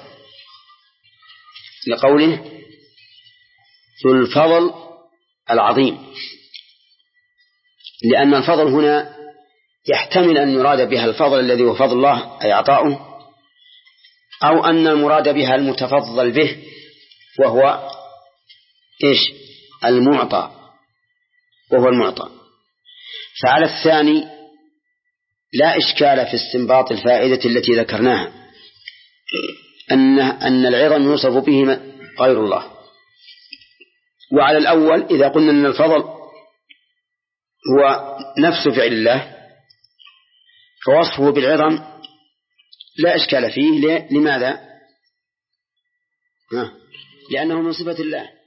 لقوله ذو الفضل العظيم، لأن الفضل هنا يحتمل أن يراد بها الفضل الذي هو فضل الله أي عطاؤه، أو أن المراد بها المتفضل به وهو إيش المعطى وهو المعطى. فعلى الثاني لا إشكال في استنباط الفائدة التي ذكرناها أن أن العظم يوصف به غير الله. وعلى الأول إذا قلنا أن الفضل هو نفس فعل الله فوصفه بالعظم لا إشكال فيه. لماذا؟ لأنه من صفة الله.